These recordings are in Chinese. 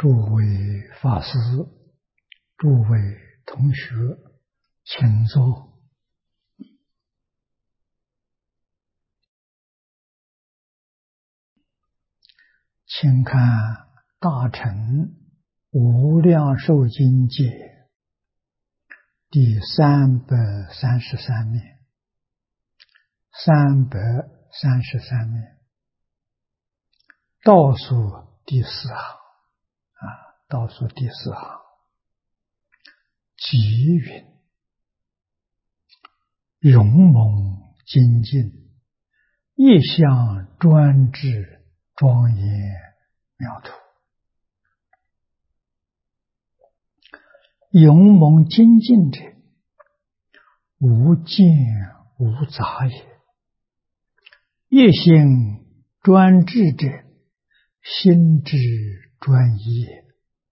诸位法师、诸位同学，请坐。请看《大乘无量寿经解》第333面，333面，倒数第4行倒数第4行，偈云：勇猛精进，一向专制，庄严妙土。勇猛精进者，无见无杂也；一心专制者，心之专一也。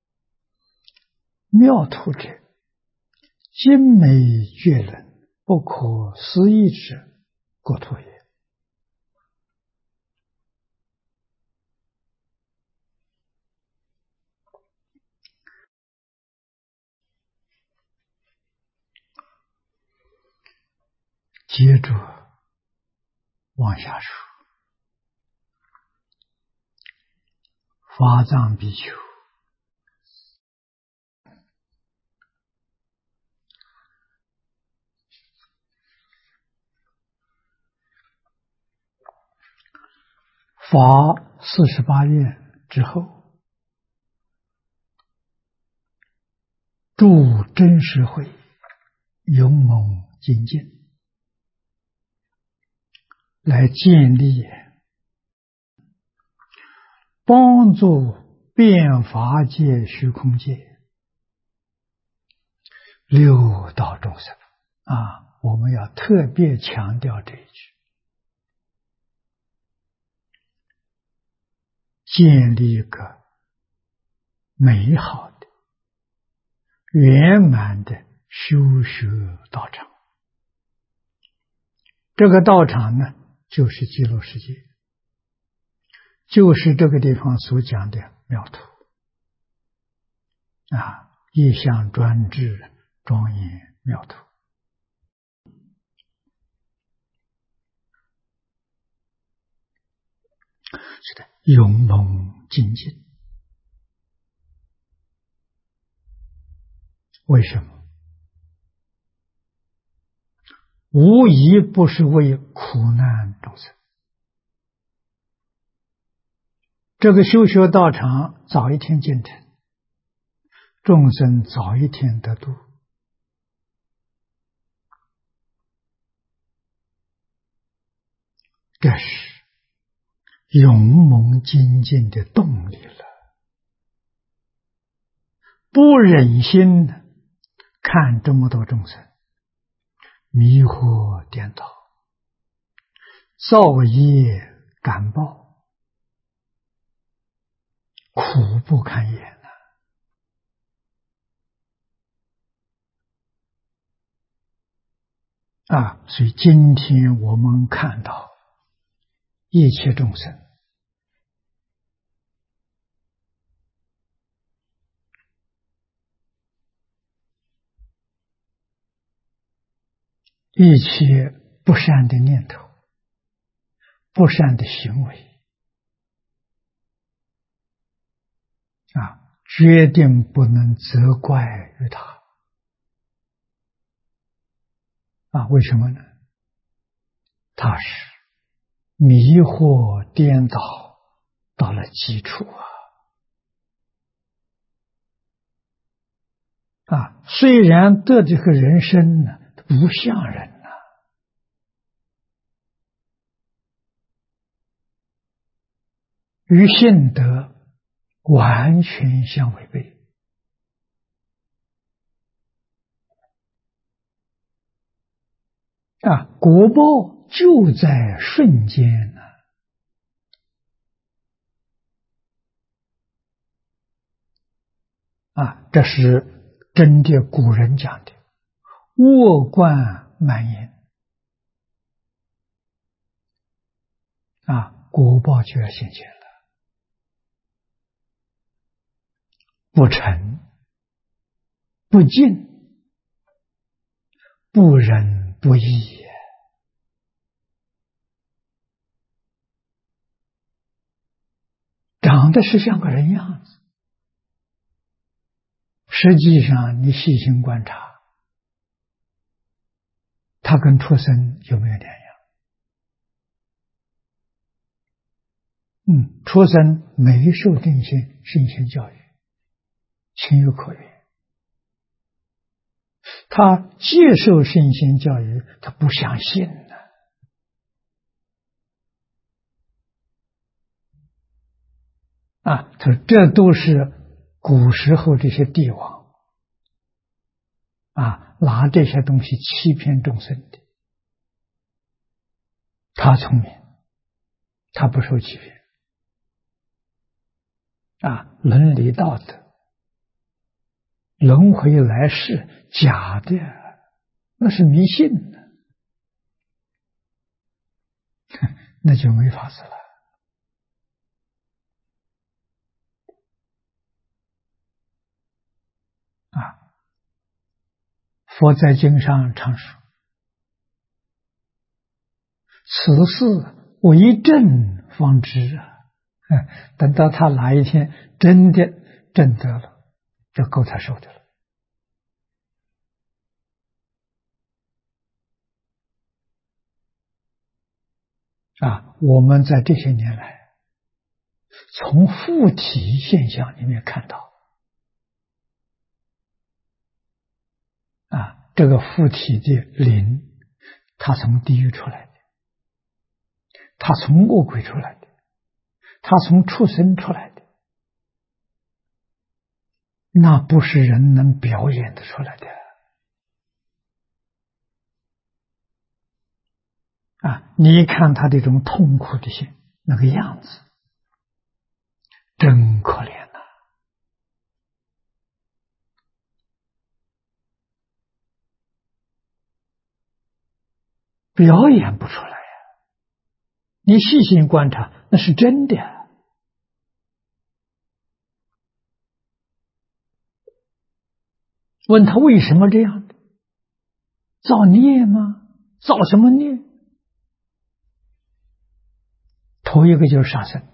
妙土者，精美绝伦，不可思议之国土也。接着往下说，法藏比丘法48愿之后，助真实会勇猛精进，来建立帮助变法界虚空界六道众生我们要特别强调这一句，建立一个美好的圆满的修学道场。这个道场呢，就是极乐世界，就是这个地方所讲的妙土一向专制，庄严妙土。是的，勇猛精进。为什么？无疑不是为苦难众生。这个修学道场早一天建成，众生早一天得度，这是勇猛精进的动力了。不忍心看这么多众生迷惑颠倒，造业感报，苦不堪言所以今天我们看到一切众生一切不善的念头、不善的行为决定不能责怪于他为什么呢？他是迷惑颠倒到了基础虽然得这个人生呢不像人与性德完全相违背果报就在瞬间这是真的古人讲的恶贯满盈果报就要现前了。 不诚、不敬、不仁不义，长得是像个人样子，实际上你细心观察，他跟畜生有没有两样？畜生没受定性圣贤教育，情有可原。他接受圣贤教育，他不相信呢。他说这都是古时候这些帝王拿这些东西欺骗众生的。他聪明，他不受欺骗。伦理道德、轮回来世，假的，那是迷信的，那就没法子了。佛在经上常说：“此事为证方知啊。”等到他哪一天真的证得了，就够他受的了。我们在这些年来，从附体现象里面看到，这个附体的灵，他从地狱出来的，他从恶鬼出来的，他从畜生出来的，那不是人能表演的出来的。你看他这种痛苦的那个样子，真可怜呐！表演不出来呀，你细心观察，那是真的。问他为什么这样的？造孽吗？造什么孽？头一个就是杀生。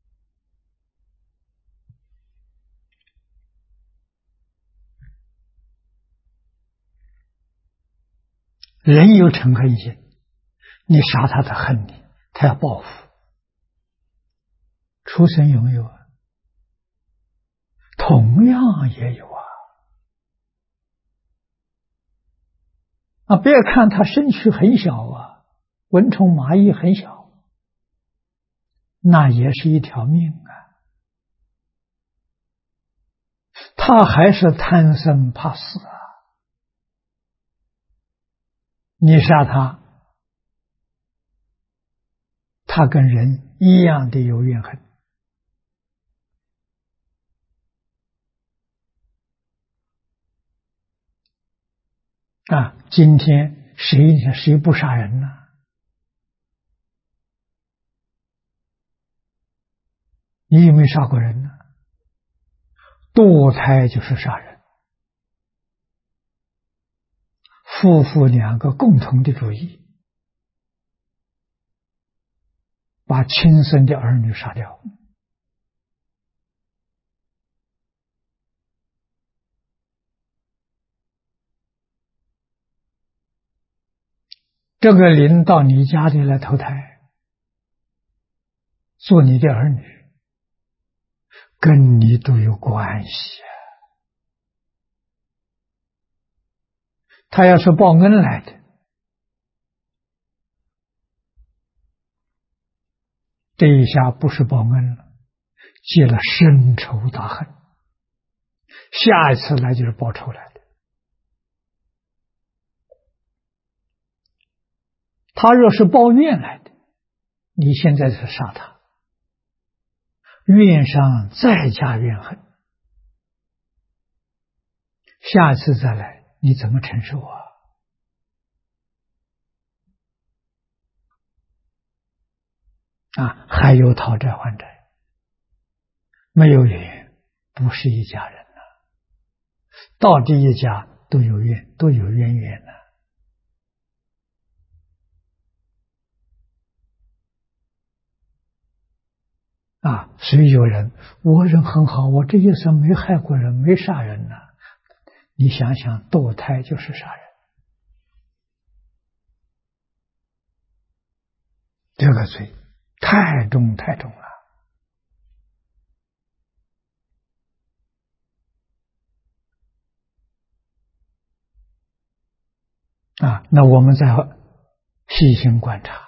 人有嗔恨心，你杀他，他恨你，他要报复。畜生有没有啊？同样也有别看他身躯很小蚊虫蚂蚁很小，那也是一条命他还是贪生怕死你杀他，他跟人一样的有怨恨。今天谁不杀人呢？你有没有杀过人呢？堕胎就是杀人，夫妇两个共同的主意，把亲生的儿女杀掉。这个灵到你家里来投胎，做你的儿女，跟你都有关系他要是报恩来的，这一下不是报恩了，结了深仇大恨，下一次来就是报仇来的。他若是报怨来的，你现在是杀他，怨上再加怨恨，下一次再来你怎么承受还有讨债还债，没有缘，不是一家人到这一家都有渊源的。所以有人，我人很好，我这一生没害过人，没杀人呢。你想想，堕胎就是杀人，这个罪太重太重了。那我们再细心观察，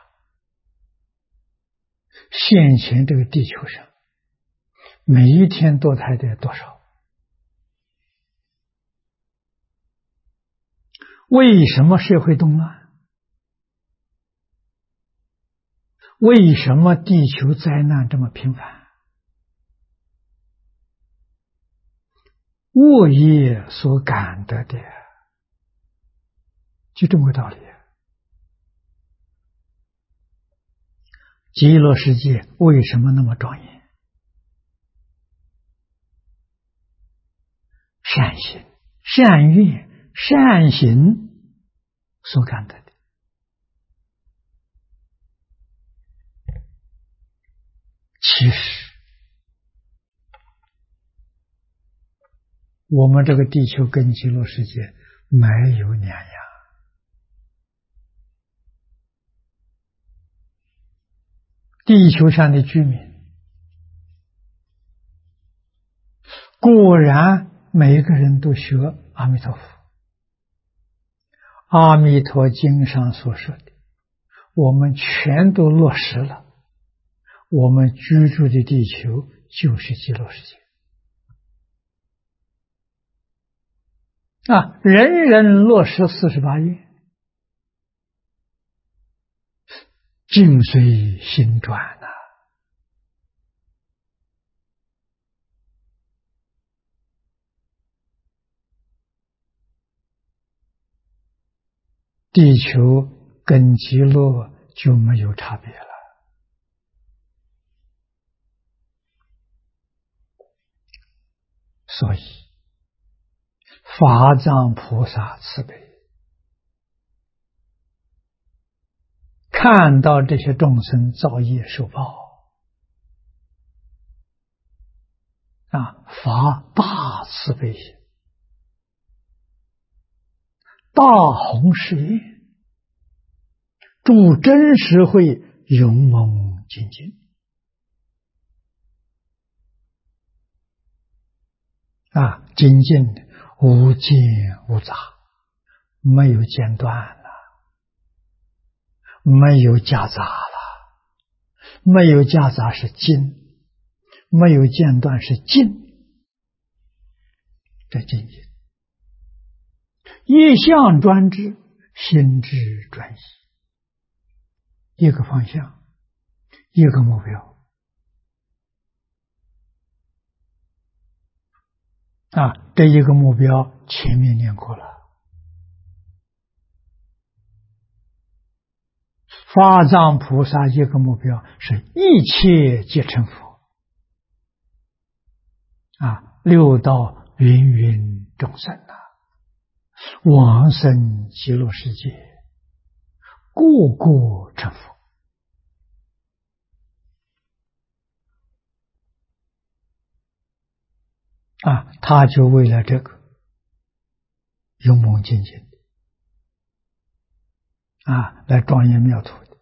现前这个地球上，每一天堕胎的多少？为什么社会动乱？为什么地球灾难这么频繁？恶业所感得的，就这么个道理。极乐世界为什么那么庄严？善心、善愿、善行所感得的。其实我们这个地球跟极乐世界没有两样。地球上的居民果然每一个人都学阿弥陀佛，阿弥陀经上所说的，我们全都落实了。我们居住的地球就是极乐世界。人人落实48愿，境随心转呐。地球跟极乐就没有差别了。所以法藏菩萨慈悲，看到这些众生造业受报，发大慈悲心，大弘誓愿，助真实会勇猛精进。精进无间无杂，没有间断了，没有夹杂了，没有夹杂是精，没有间断是静，这精进。一向专知，心智专一，一个方向，一个目标。这一个目标前面念过了，法藏菩萨一个目标是一切皆成佛，六道芸芸众生往生极乐世界，个个成佛。他就为了这个勇猛精进来庄严妙土的。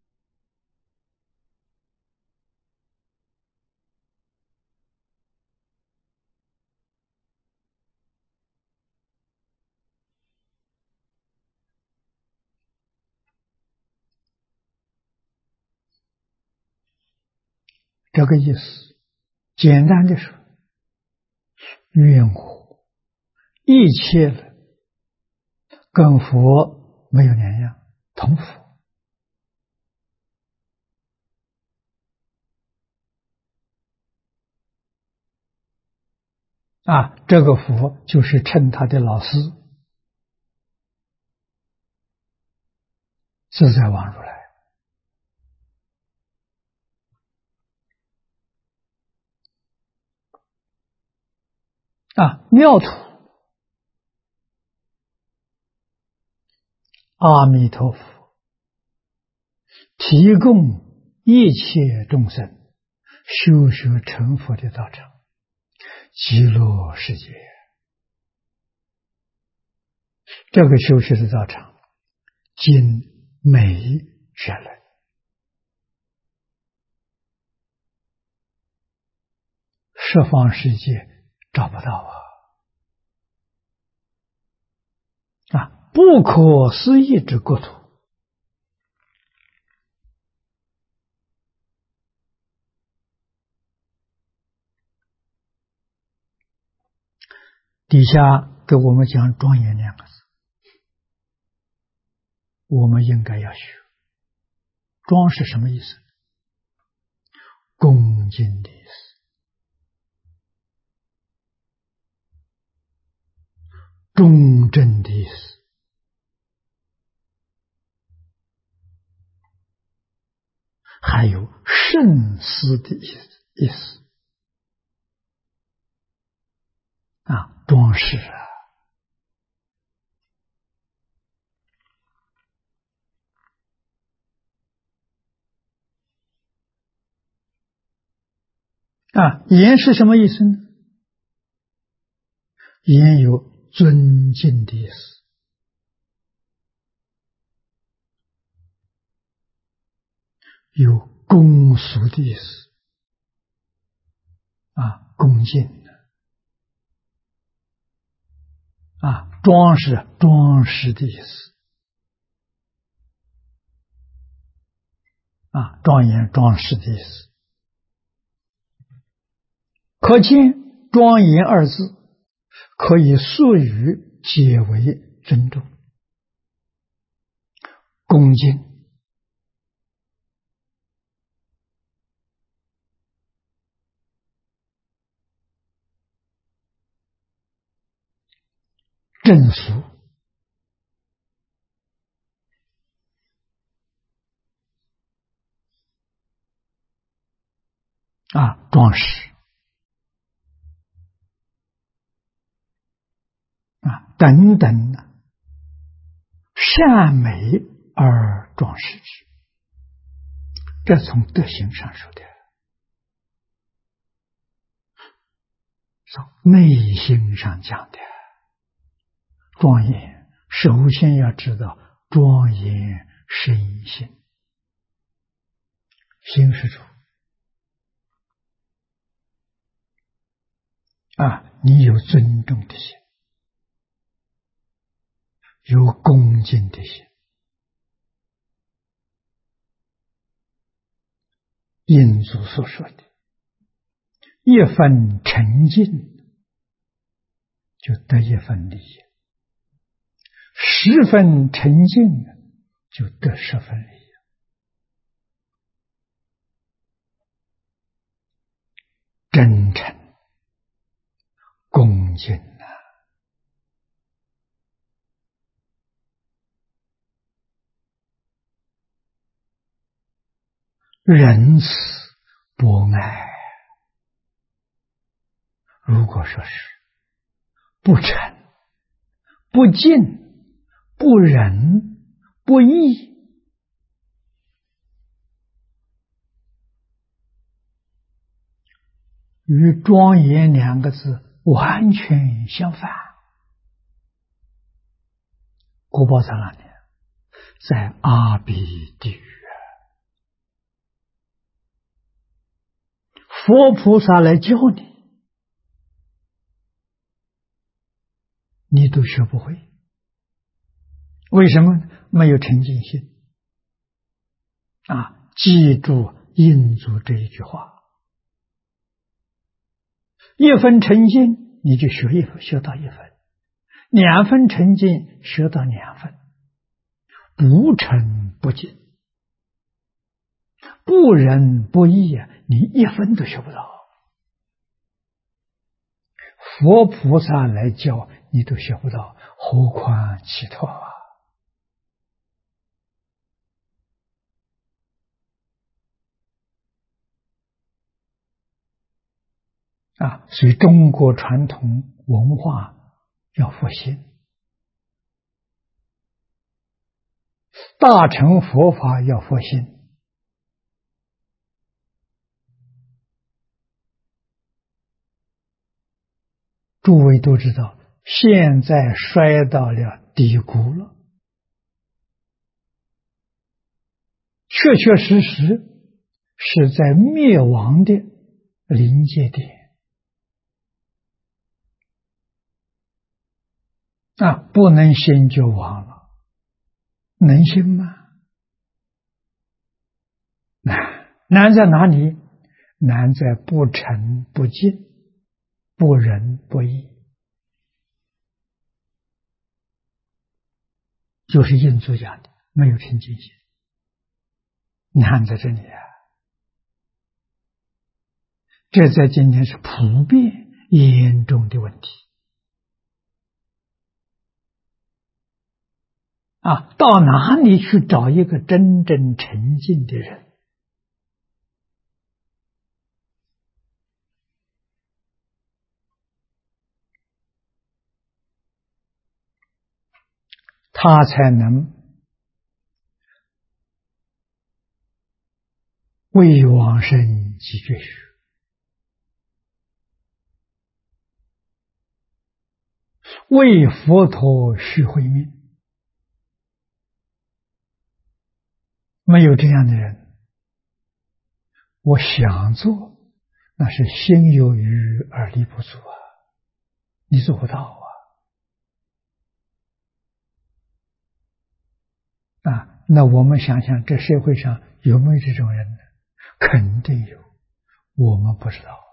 这个意思，简单的说，愿我一切跟佛没有两样，同佛。这个佛就是称他的老师自在王如来。妙土阿弥陀佛提供一切众生修学成佛的道场，极乐世界。这个修学的道场，今没学人，十方世界找不到不可思议之国土。底下给我们讲庄严两个字，我们应该要学。庄是什么意思？恭敬的意思，忠正的意思，还有慎思的意思庄实严是什么意思呢？严有尊敬的意思，有恭肃的意思恭敬庄是庄实的意思庄严庄实的意思。可见庄严二字可以述语皆为尊重、恭敬、正肃庄实等等善美而庄实之，这从德行上说的。从内心上讲的庄严，首先要知道庄严身心，心是主你有尊重的心，有恭敬的心，印祖所说的一分沉静就得一分利益，10分沉静就得10分利益。真诚恭敬仁慈博爱。如果说是不诚、不敬、不仁、不义，与庄严2个字完全相反。国宝在哪里？在阿鼻地狱。佛菩萨来教你，你都学不会。为什么？没有沉静心记住印祖这一句话，1分沉静你就学到1分，2分沉静学到2分，不诚不敬、不仁不义你1分都学不到。佛菩萨来教你都学不到，何况其他所以中国传统文化要复兴大乘佛法要佛心。诸位都知道，现在衰到了低谷了，确确实实是在灭亡的临界点不能信就亡了，能信吗？难在哪里？难在不诚不敬，不仁不义，就是印度讲的没有诚敬心，难在这里这在今天是普遍严重的问题到哪里去找一个真正诚敬的人？他才能为往生及觉许，为佛陀续慧命。没有这样的人，我想做，那是心有余而力不足你做不到那我们想想，这社会上有没有这种人呢？肯定有，我们不知道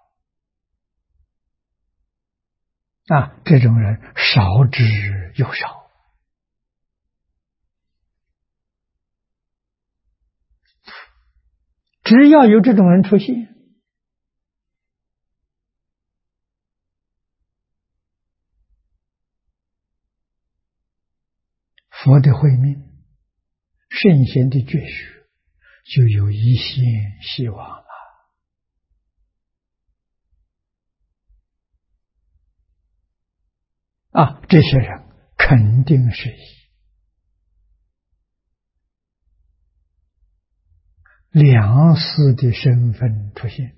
这种人少之又少。只要有这种人出现，佛的慧命，圣贤的觉许，就有一线希望了这些人肯定是以良师的身份出现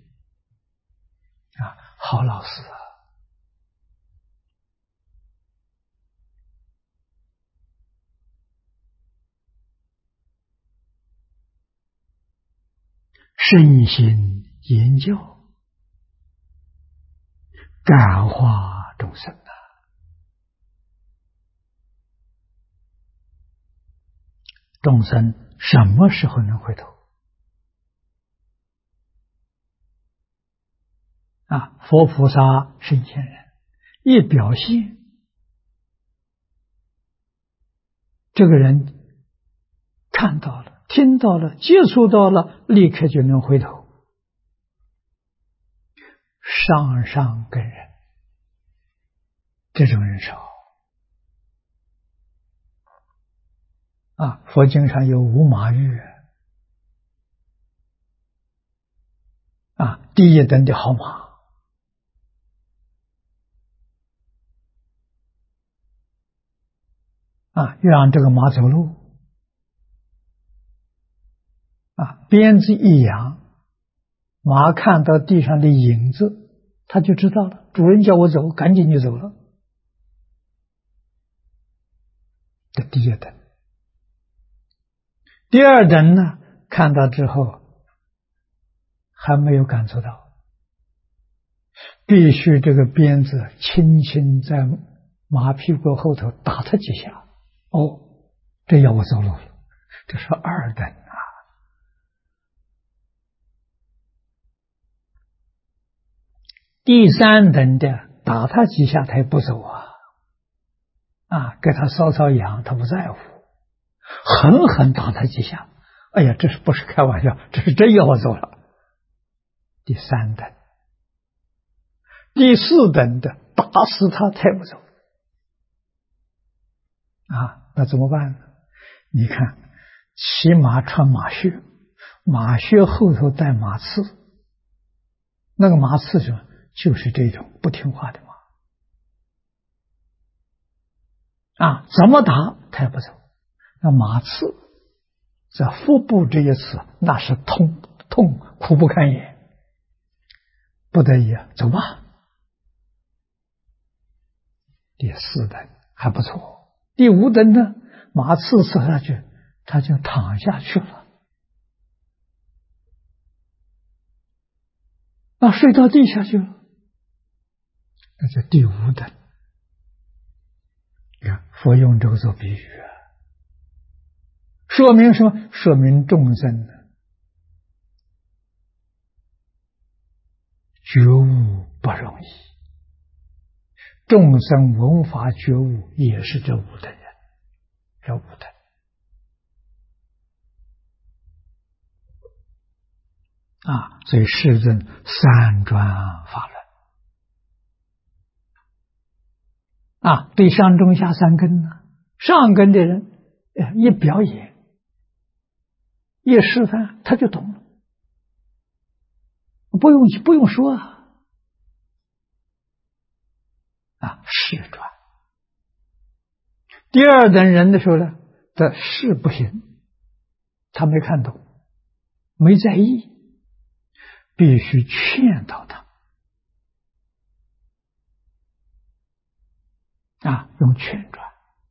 好老师圣心言教，感化众生众生什么时候能回头佛菩萨圣贤人一表现，这个人看到了，听到了，接触到了，立刻就能回头，上上根人，这种人少佛经上有五马玉第一等的好马让这个马走路鞭子一扬，马看到地上的影子，他就知道了，主人叫我走，赶紧就走了。这第一等。第二等呢，看到之后还没有感受到，必须这个鞭子轻轻在马屁股后头打他几下，这要我走路了，这是二等第三等的打他几下他也不走给他搔搔痒他不在乎，狠狠打他几下，哎呀，这是不是开玩笑，这是真要我走了。第三等。第四等的打死他他也不走那怎么办呢？你看骑马穿马靴，马靴后头带马刺，那个马刺就是这种不听话的马怎么打他也不走，那马刺这腹部这一次，那是痛苦不堪言，不得已走吧。第4等还不错，第5等呢，马刺下去，他就躺下去了，睡到地下去了，那就第5等。你看佛用这个做比喻啊，说明什么？说明众生觉悟不容易，众生闻法觉悟也是这5等人，这5等。所以世尊3转法轮对上中下3根呢，上根的人一表演一示范他就懂了，不用说示转。第2等人的时候呢，的示不行，他没看懂，没在意，必须劝导他用劝转。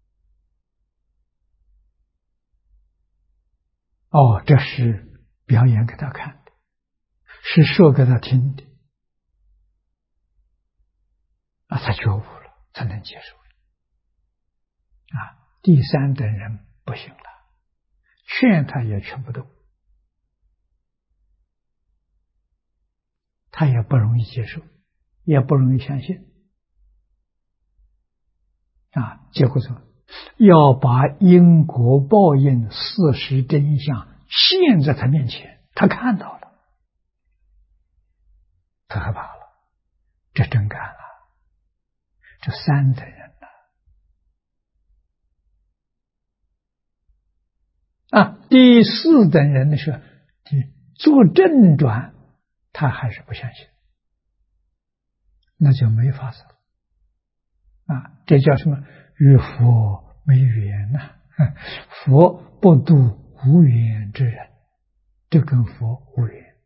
这是表演给他看的，是说给他听的他觉悟了，才能接受第3等人不行了，劝他也劝不动，他也不容易接受，也不容易相信结果说要把因果报应事实真相现在他面前，他看到了，他害怕了，这真干了，这3等人第4等人的时候，做正转，他还是不相信，那就没法子了这叫什么？与佛没缘佛不度无缘之人，这跟佛无缘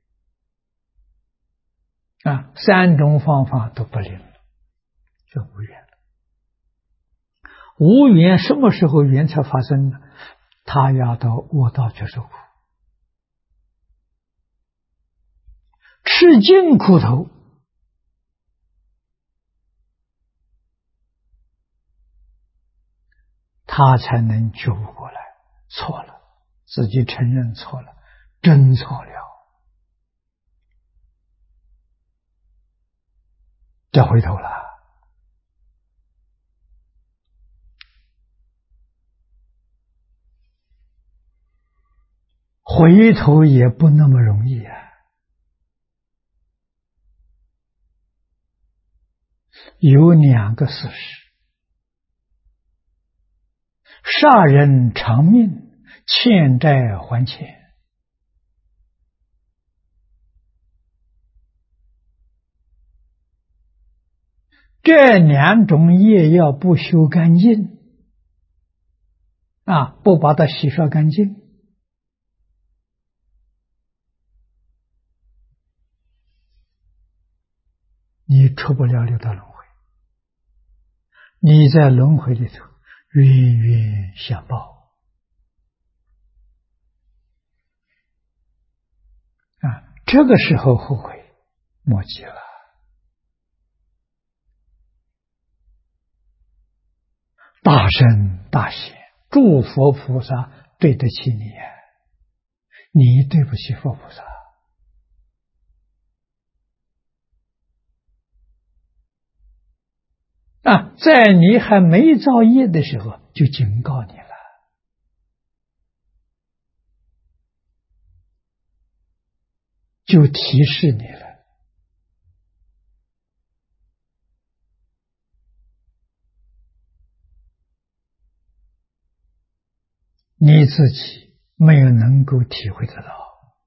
3种方法都不灵了，就无缘了。无缘什么时候缘才发生呢？他要到卧道去受苦，吃尽苦头，他才能觉悟过来，错了，自己承认错了，真错了，就回头了。回头也不那么容易有2个事实：杀人偿命，欠债还钱。这2种业要不修干净不把它洗刷干净，你出不了6道轮回，你在轮回里头冤冤相报这个时候后悔莫及了。大圣大贤诸佛菩萨对得起你你对不起佛菩萨在你还没造业的时候就警告你了，就提示你了。你自己没有能够体会得到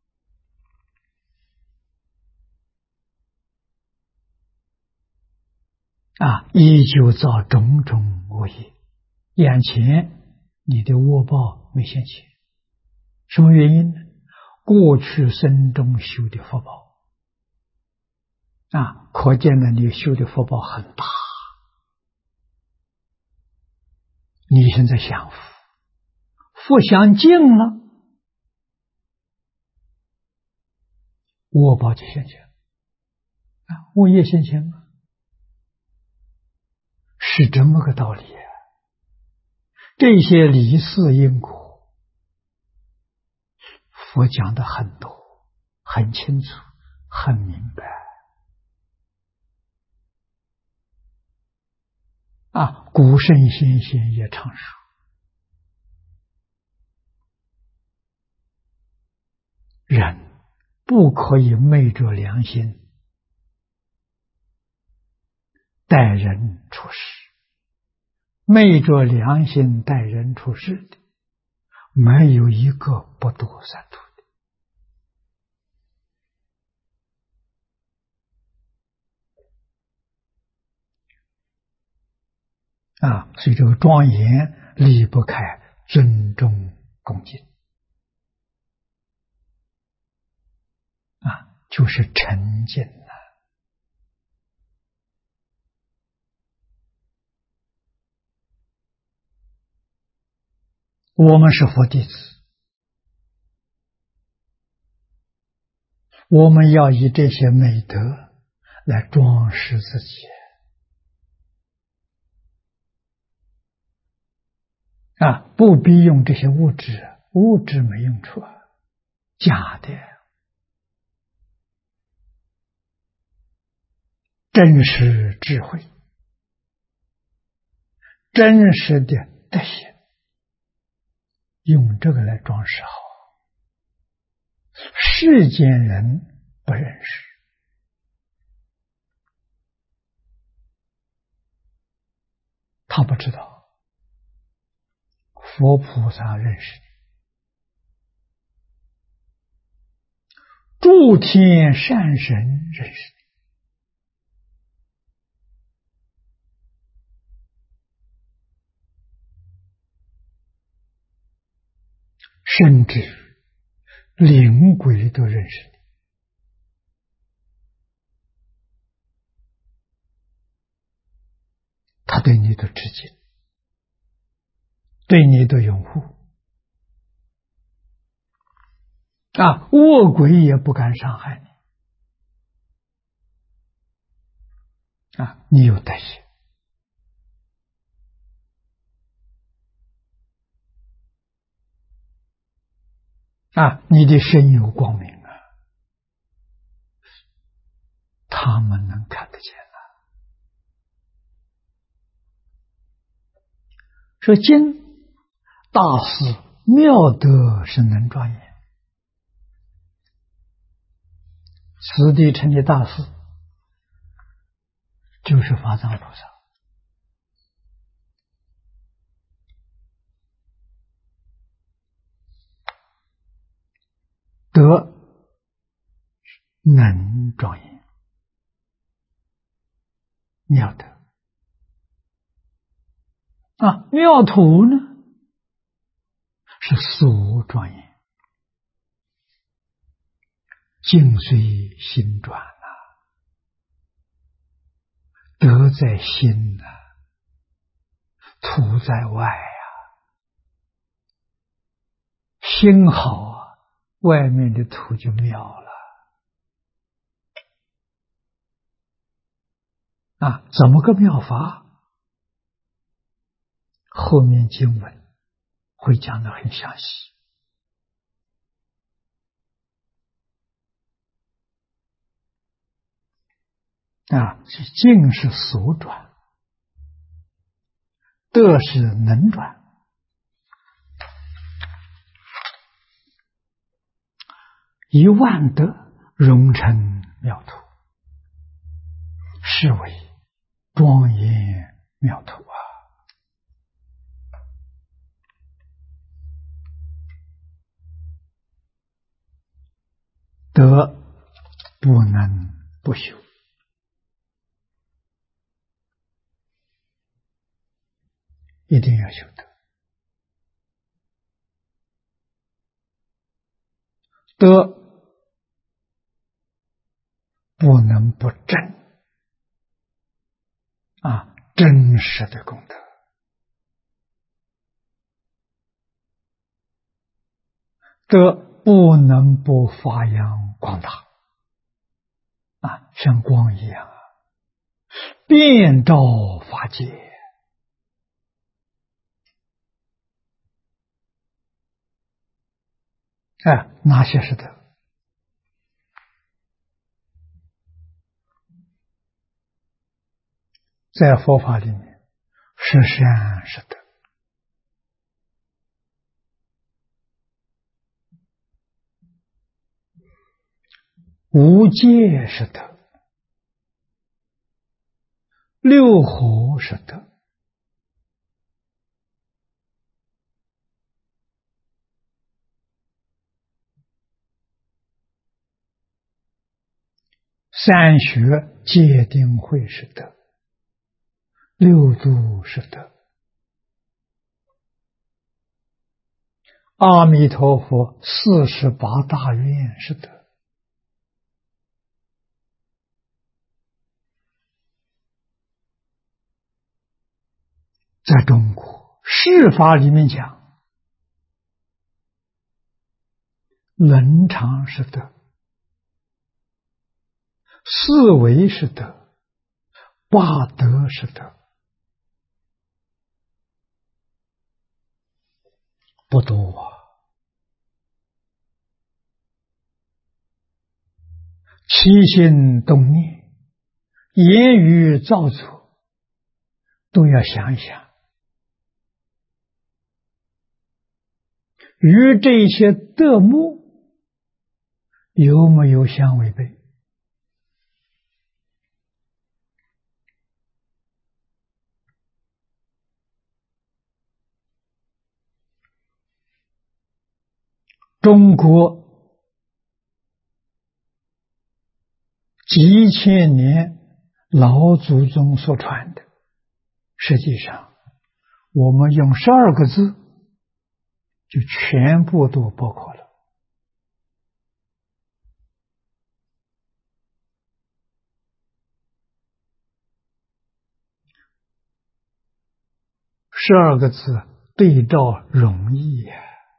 依旧造种种恶业，眼前你的恶报没现前， 什么原因呢？过去生中修的福报可见了你修的福报很大。你现在享福，福享尽了，恶报就现前恶业现前吗？是这么个道理这些离世因果，佛讲的很多，很清楚，很明白古圣先贤也常说，人不可以昧着良心待人处事，昧着良心待人处事的，没有一个不堕三途的所以这个庄严离不开尊重恭敬就是沉静我们是佛弟子，我们要以这些美德来装饰自己不必用这些物质，物质没用处假的。真实智慧，真实的德行，用这个来装饰好，世间人不认识，他不知道，佛菩萨认识你，诸天善神认识你，甚至灵鬼都认识你。他对你的致敬，对你的拥护恶鬼也不敢伤害你你有德行你的身有光明他们能看得见说经大事妙德是能庄严，此地成的大事就是法藏菩萨。德能庄严，妙德妙土呢是所庄严，境随心转德在心土在外心好外面的土就妙了怎么个妙法？后面经文会讲得很详细是境是所转，德是能转，以万德融成妙土，是为庄严妙土德不能不修，一定要修德德不能不真真实的功德，德不能不发扬光大像光一样遍照法界。哪些是德？在佛法里面，是善是德，无戒是德，六合是德，三学戒定慧是德，六度是德，阿弥陀佛48大愿是德。在中国释法里面讲，伦常是德，四维是德，八德是德，不多起心动念、言语造作，都要想一想，与这些德目有没有相违背？中国几千年老祖宗所传的，实际上我们用12个字就全部都包括了。12个字对照容易呀，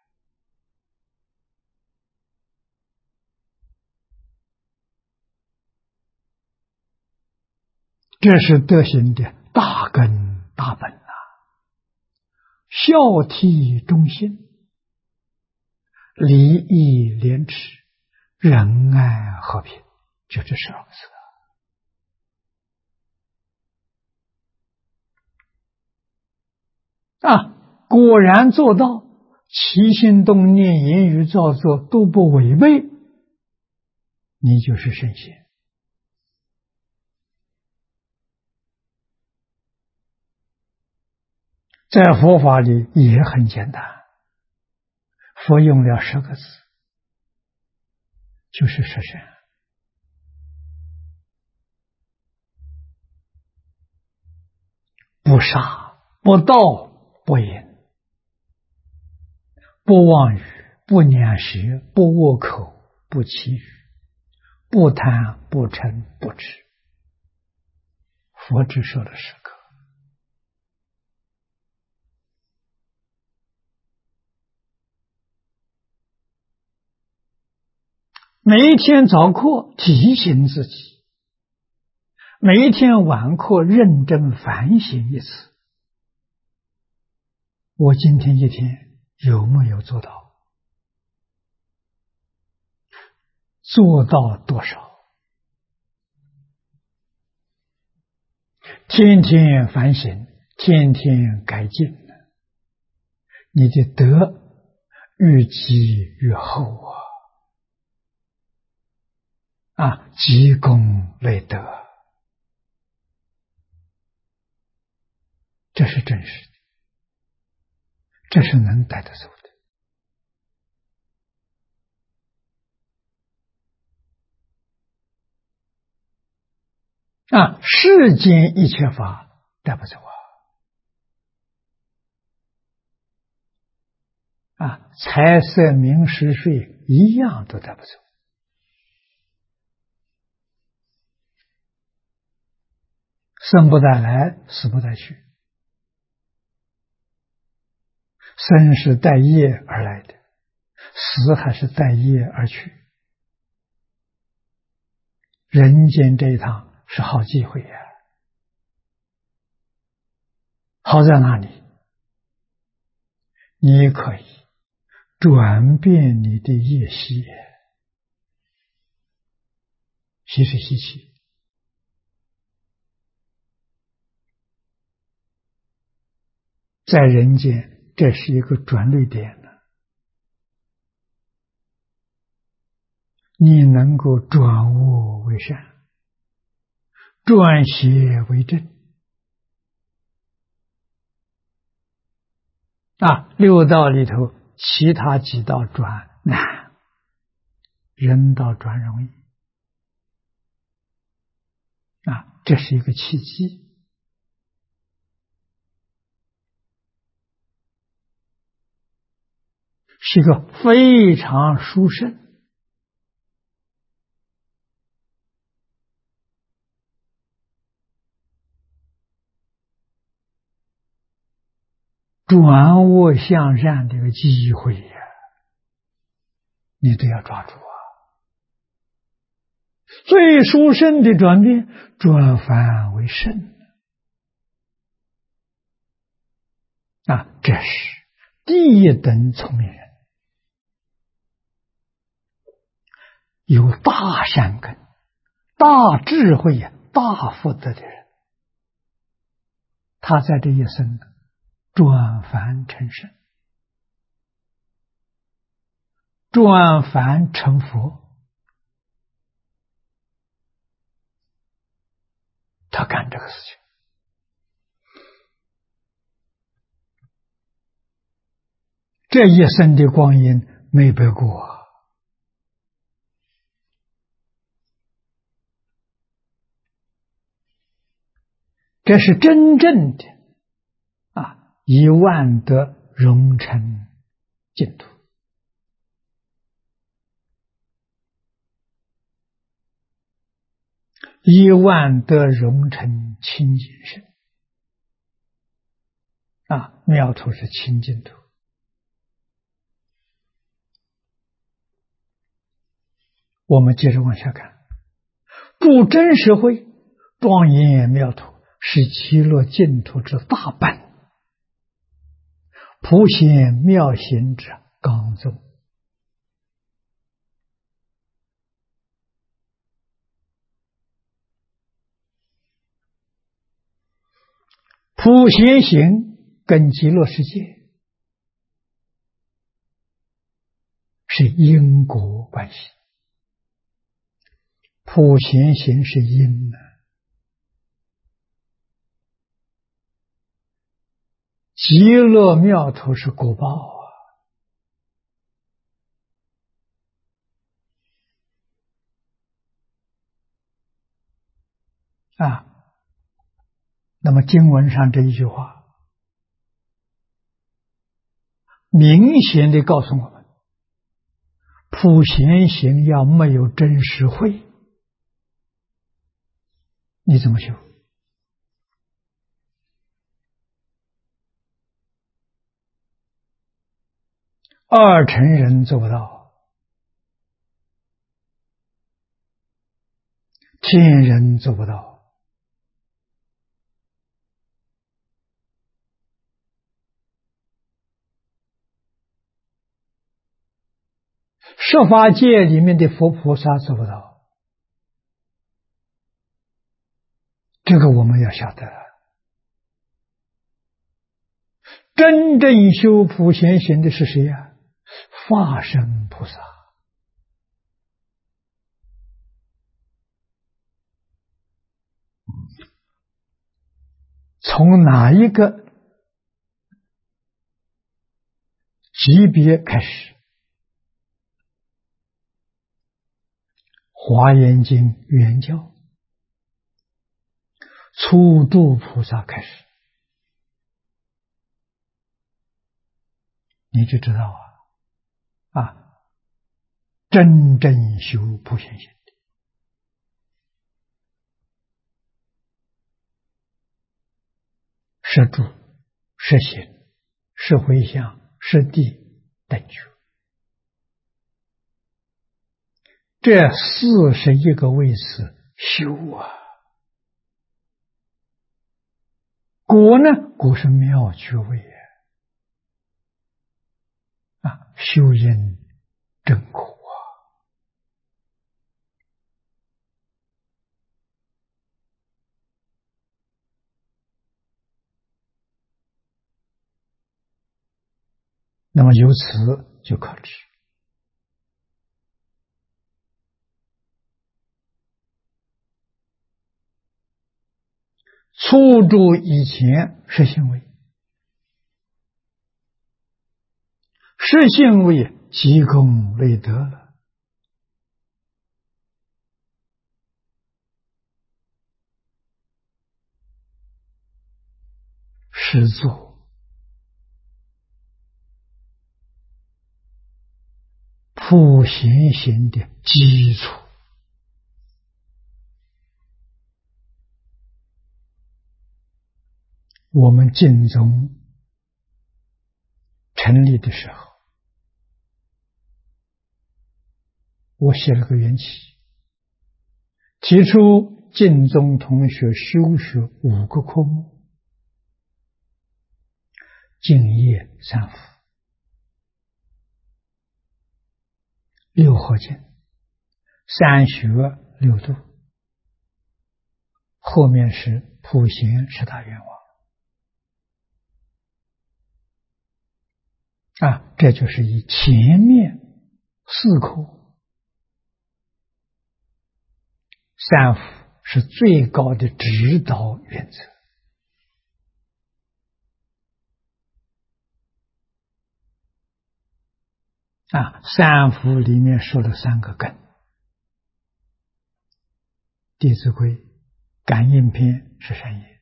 这是德行的大根大本孝悌忠信，礼义廉耻，仁爱和平，就这12个字果然做到，起心动念、言语造作都不违背，你就是圣贤。在佛法里也很简单，佛用了10个字，就是实善。不杀，不盗，不淫，不妄语，不两舌，不恶口，不绮语，不贪，不嗔，不痴。佛只说了10个。每一天早课提醒自己，每一天晚课认真反省一次，我今天一天有没有做到？做到多少？天天反省，天天改进，你的德越积越厚积功累德，这是真实的，这是能带得走的世间一切法带不走财色名食睡一样都带不走。生不带来，死不带去。生是带业而来的，死还是带业而去。人间这一趟是好机会呀！好在哪里？你可以转变你的业习，习是习气。在人间，这是一个转捩点了。你能够转恶为善，转邪为正。六道里头，其他几道转难，人道转容易。这是一个契机。是一个非常殊胜。转恶向善的一个机会呀，你都要抓住啊！最殊胜的转变，转凡为圣这是第一等聪明人，有大善根、大智慧、大福德的人，他在这一生转凡成圣，转凡成佛，他干这个事情。这一生的光阴没白过啊！这是真正的以万德融成净土，以万德融成清净身妙土是清净土。我们接着往下看，住真实慧，庄严妙土，是极乐净土之大本，普显妙行之刚宗。普显行跟极乐世界是因果关系，普显行是因极乐妙土是果报那么经文上这一句话明显地告诉我们，普贤行要没有真实慧，你怎么修？二乘人做不到，天人做不到。十法界里面的佛菩萨做不到，这个我们要晓得。真正修普贤行的是谁呀？法身菩萨。从哪一个级别开始？华严经原教初度菩萨开始，你就知道啊，真正修普贤行的，摄住、摄行、摄回向、摄地等觉，这41个位次修啊。果呢？果是妙觉位啊，修因真果啊。那么由此就可知，初住以前是行为，是行为积功累德了，是作普贤行的基础。我们净宗成立的时候，我写了个缘起，提出净宗同学修学5个科目：净业三福、六合敬、三学六度，后面是普贤10大愿望啊，这就是以前面4科三福是最高的指导原则啊。三福里面说了3个根：弟子规、感应篇是善业，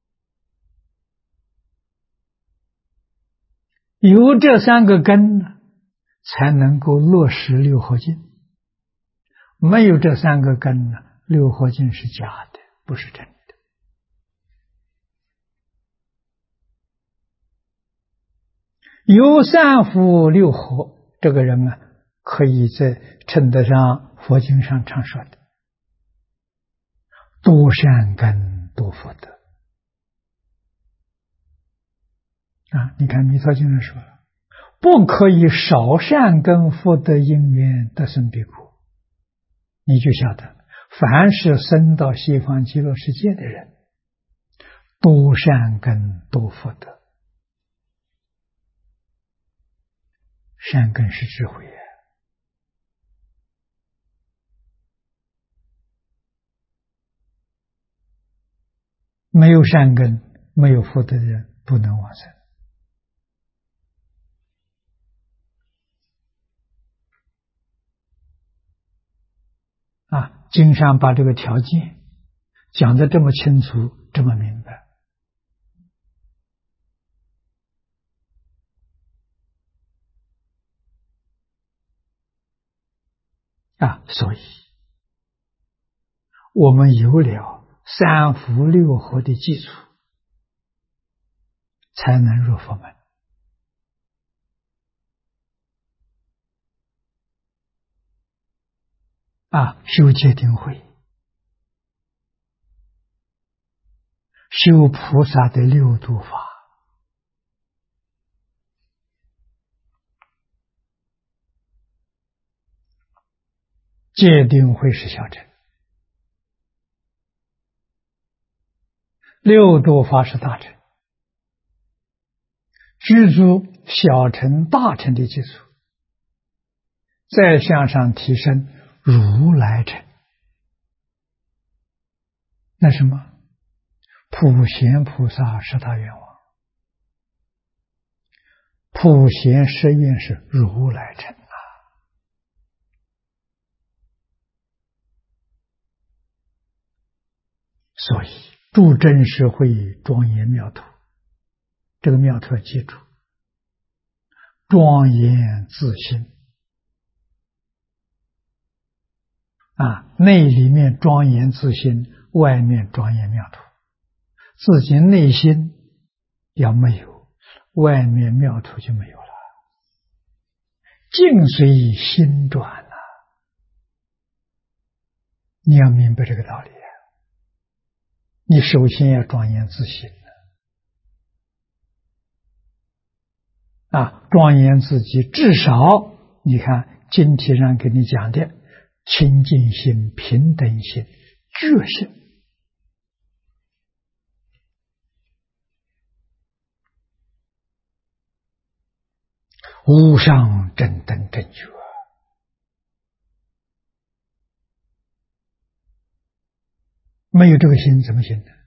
有这3个根呢，才能够落实六合敬。没有这3个根呢，六合敬是假的，不是真的。有三福六合，这个人啊，可以在称得上佛经上常说的多善根多福德啊。你看弥陀经上说，不可以少善根福德因缘得生彼国。你就晓得，凡是生到西方极乐世界的人，多善根多福德。善根是智慧啊，没有善根没有福德的人不能往生啊。经上把这个条件讲得这么清楚，这么明白啊，所以我们有了三福六合的基础，才能入佛门啊。修戒定慧，修菩萨的六度法，戒定慧是小乘，六度法是大乘，具足小乘大乘的基础，再向上提升如来乘。那什么？普贤菩萨10大愿望，普贤10愿是如来乘啊。所以住真实会庄严妙土，这个妙土要记住，庄严自性， 内里面庄严自信，外面庄严妙土。自己内心要没有，外面妙土就没有了。境随心转啊，你要明白这个道理。你首先要庄严自信庄严自己，至少你看经题上给你讲的清净心、平等心、觉心，无上正等正觉。没有这个心怎么行呢？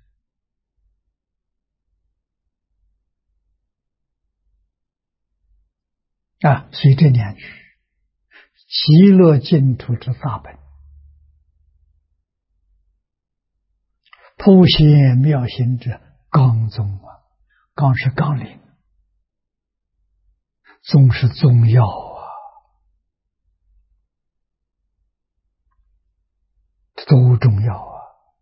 所以这两句极乐净土之大本，普贤妙行之纲宗纲是纲领，宗是宗要都重要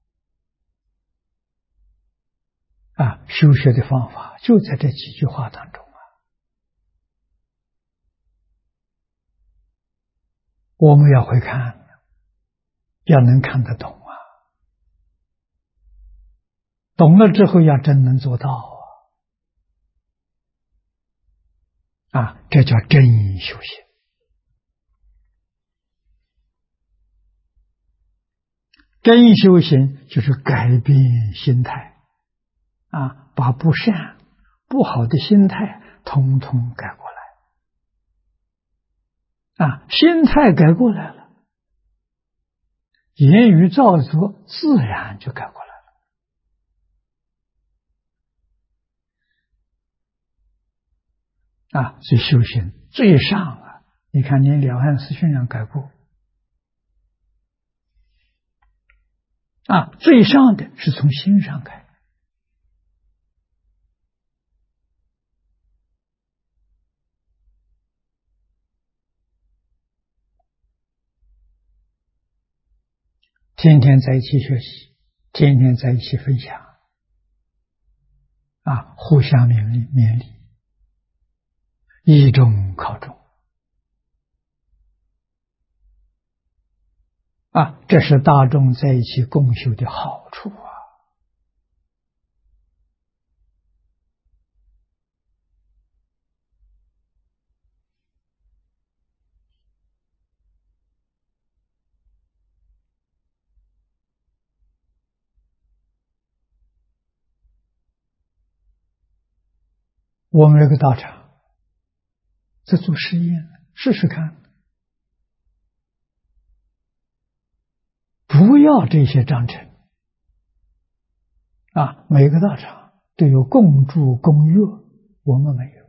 修学的方法就在这几句话当中我们要会看，要能看得懂懂了之后要真能做到这叫真修行。真修行就是改变心态把不善不好的心态统统改过来心态改过来了，言语造作自然就改过来了所以修行最上你看连了汉四训上改过最上的是从心上改。天天在一起学习，天天在一起分享互相勉励，以众考众这是大众在一起共修的好处我们这个道场在做实验，试试看，不要这些章程每个道场都有共住共乐，我们没有。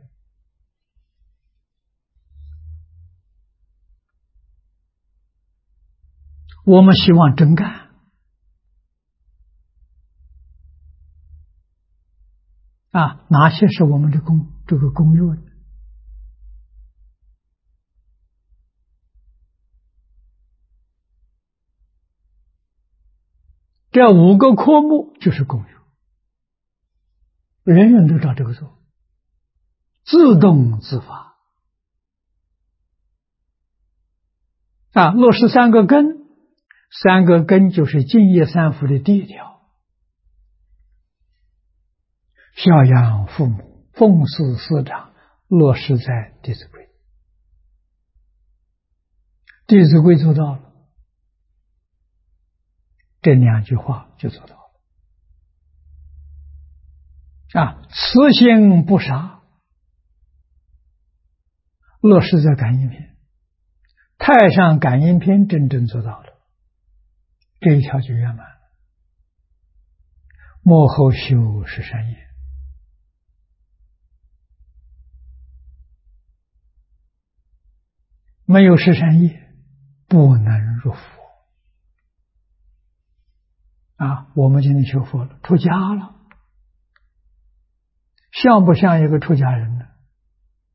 我们希望真干哪些是我们的这个公约呢？这5个科目就是公约，人人都照这个做，自动自发落实3个根，3个根就是净业三福的第一条，孝养父母，奉事师长，落实在《弟子规》。《弟子规》做到了，这2句话就做到了慈心不杀，落实在感应篇，太上感应篇真正做到了，这一条就圆满了。幕后修十善业，没有十善业不能入佛我们今天学佛了，出家了，像不像一个出家人呢？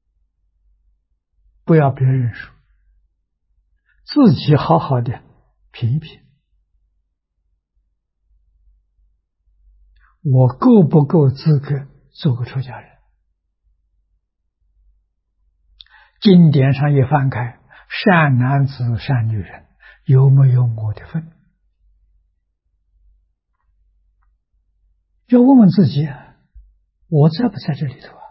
不要别人说，自己好好的品一品，我够不够资格做个出家人？经典上一翻开，善男子、善女人，有没有我的份？要问问自己啊，我在不在这里头啊？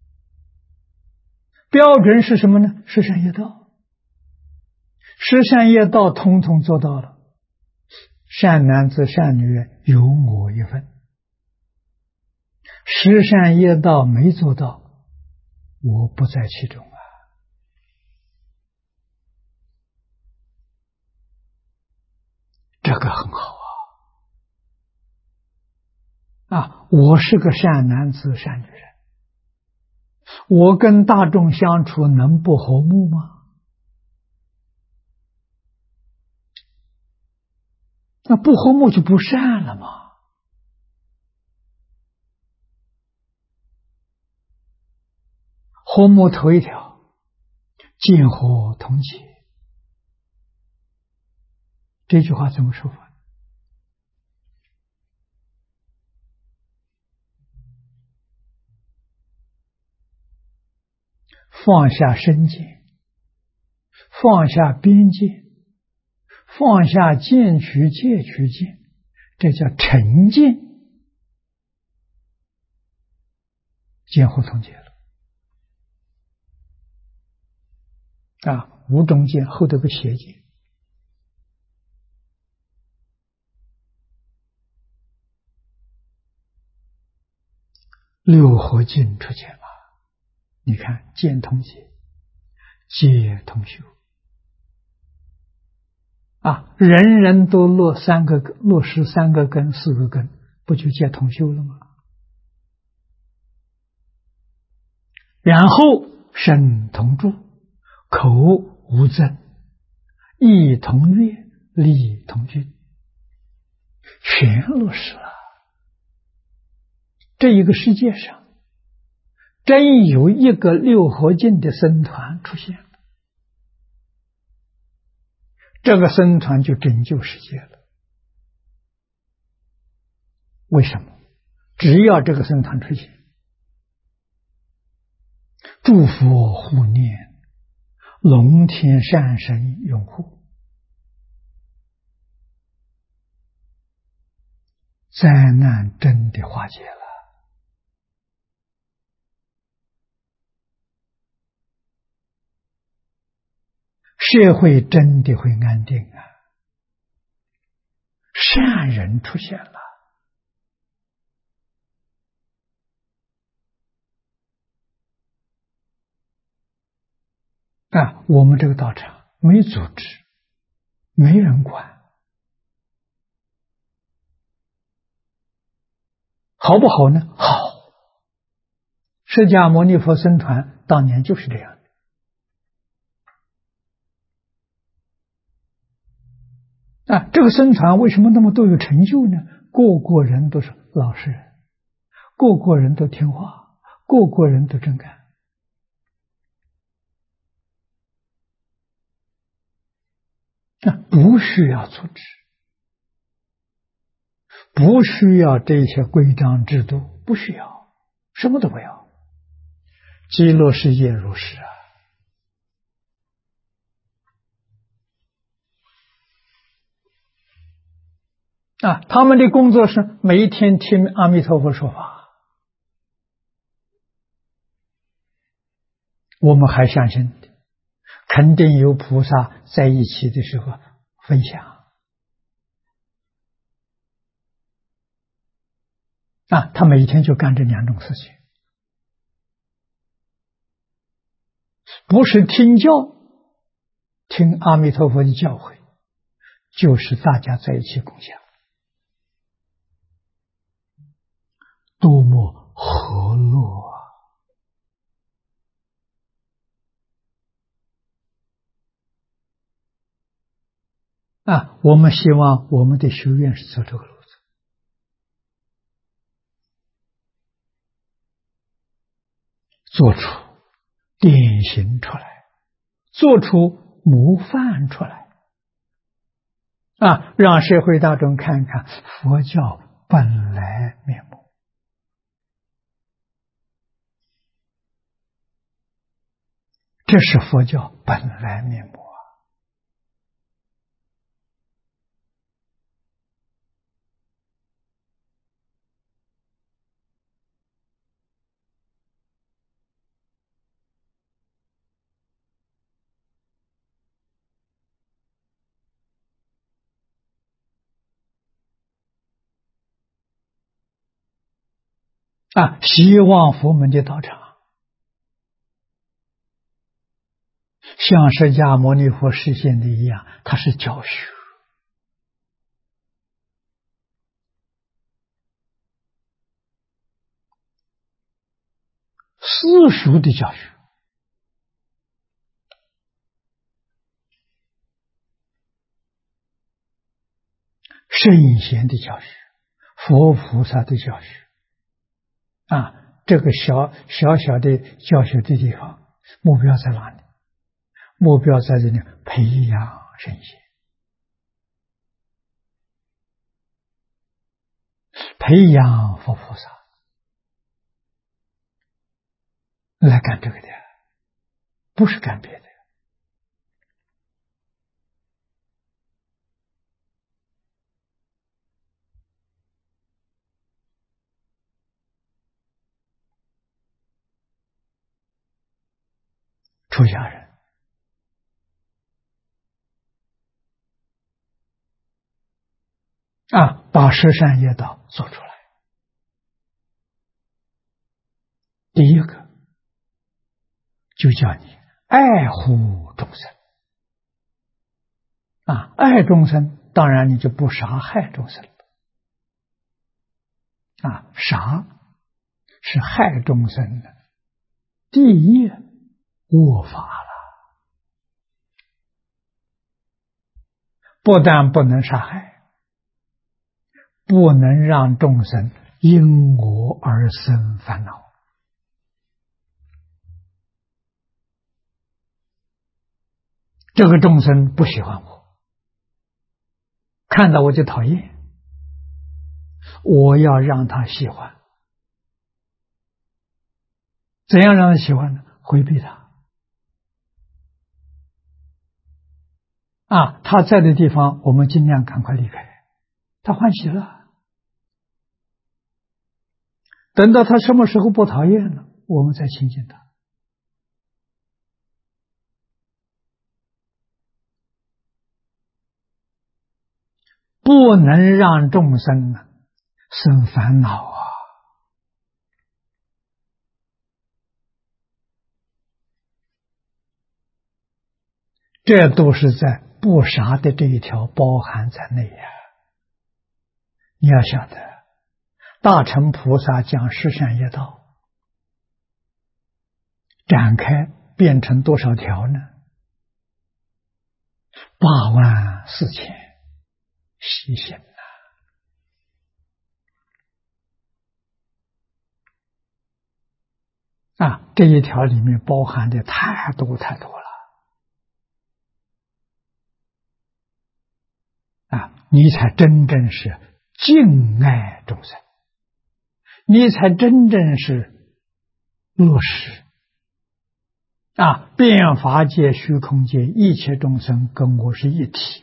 标准是什么呢？十善业道，十善业道统统做到了，善男子、善女人有我一份。十善业道没做到，我不在其中啊。这个很好啊！我是个善男子、善女人，我跟大众相处能不和睦吗？那不和睦就不善了嘛。和睦头一条，见和同解。这句话怎么说法？放下身见，放下边界，放下见取戒取见，这叫成见，见和同解了。无中见后头个邪见。六合境出现了，你看见同解，戒同修人人都落实三个根、四个根，不就戒同修了吗？然后身同住，口无争，意同悦，力同均，全落实了。这一个世界上，真有一个六合境的僧团出现了，这个僧团就拯救世界了。为什么？只要这个僧团出现，诸佛护念，龙天善神拥护，灾难真的化解了。社会真的会安定啊！善人出现了我们这个道场没组织，没人管，好不好呢？好。释迦牟尼佛僧团当年就是这样的这个僧团为什么那么多有成就呢？个个人都是老实人，个个人都听话，个个人都真干不需要组织，不需要这些规章制度，不需要，什么都不要。极乐世界如是他们的工作是每一天听阿弥陀佛说法，我们还相信肯定有菩萨在一起的时候分享他每天就干这两种事情，不是听教，听阿弥陀佛的教诲，就是大家在一起共享，多么和乐我们希望我们的学院是走这个路子，做出典型出来，做出模范出来让社会大众看看佛教本来面目。这是佛教本来面目希望佛门的道场像释迦牟尼佛实现的一样，它是教学，私塾的教学，圣贤的教学，佛菩萨的教学。这个小小的教学的地方，目标在哪里？目标在这里培养圣贤，培养佛菩萨，来干这个的，不是干别的。出家人把十善业道做出来。第一个就叫你爱护众生爱众生，当然你就不杀害众生杀是害众生的第一恶法了，不但不能杀害，不能让众生因我而生烦恼。这个众生不喜欢我，看到我就讨厌，我要让他喜欢。怎样让他喜欢呢？回避他。他在的地方，我们尽量赶快离开，他欢喜了。等到他什么时候不讨厌了，我们再亲近他。不能让众生生烦恼这都是在不杀的这一条包含在内呀。你要晓得，大乘菩萨讲十善业道，展开变成多少条呢？84000细行这一条里面包含的太多太多了你才真正是敬爱众生，你才真正是落实变法界、虚空界一切众生跟我是一体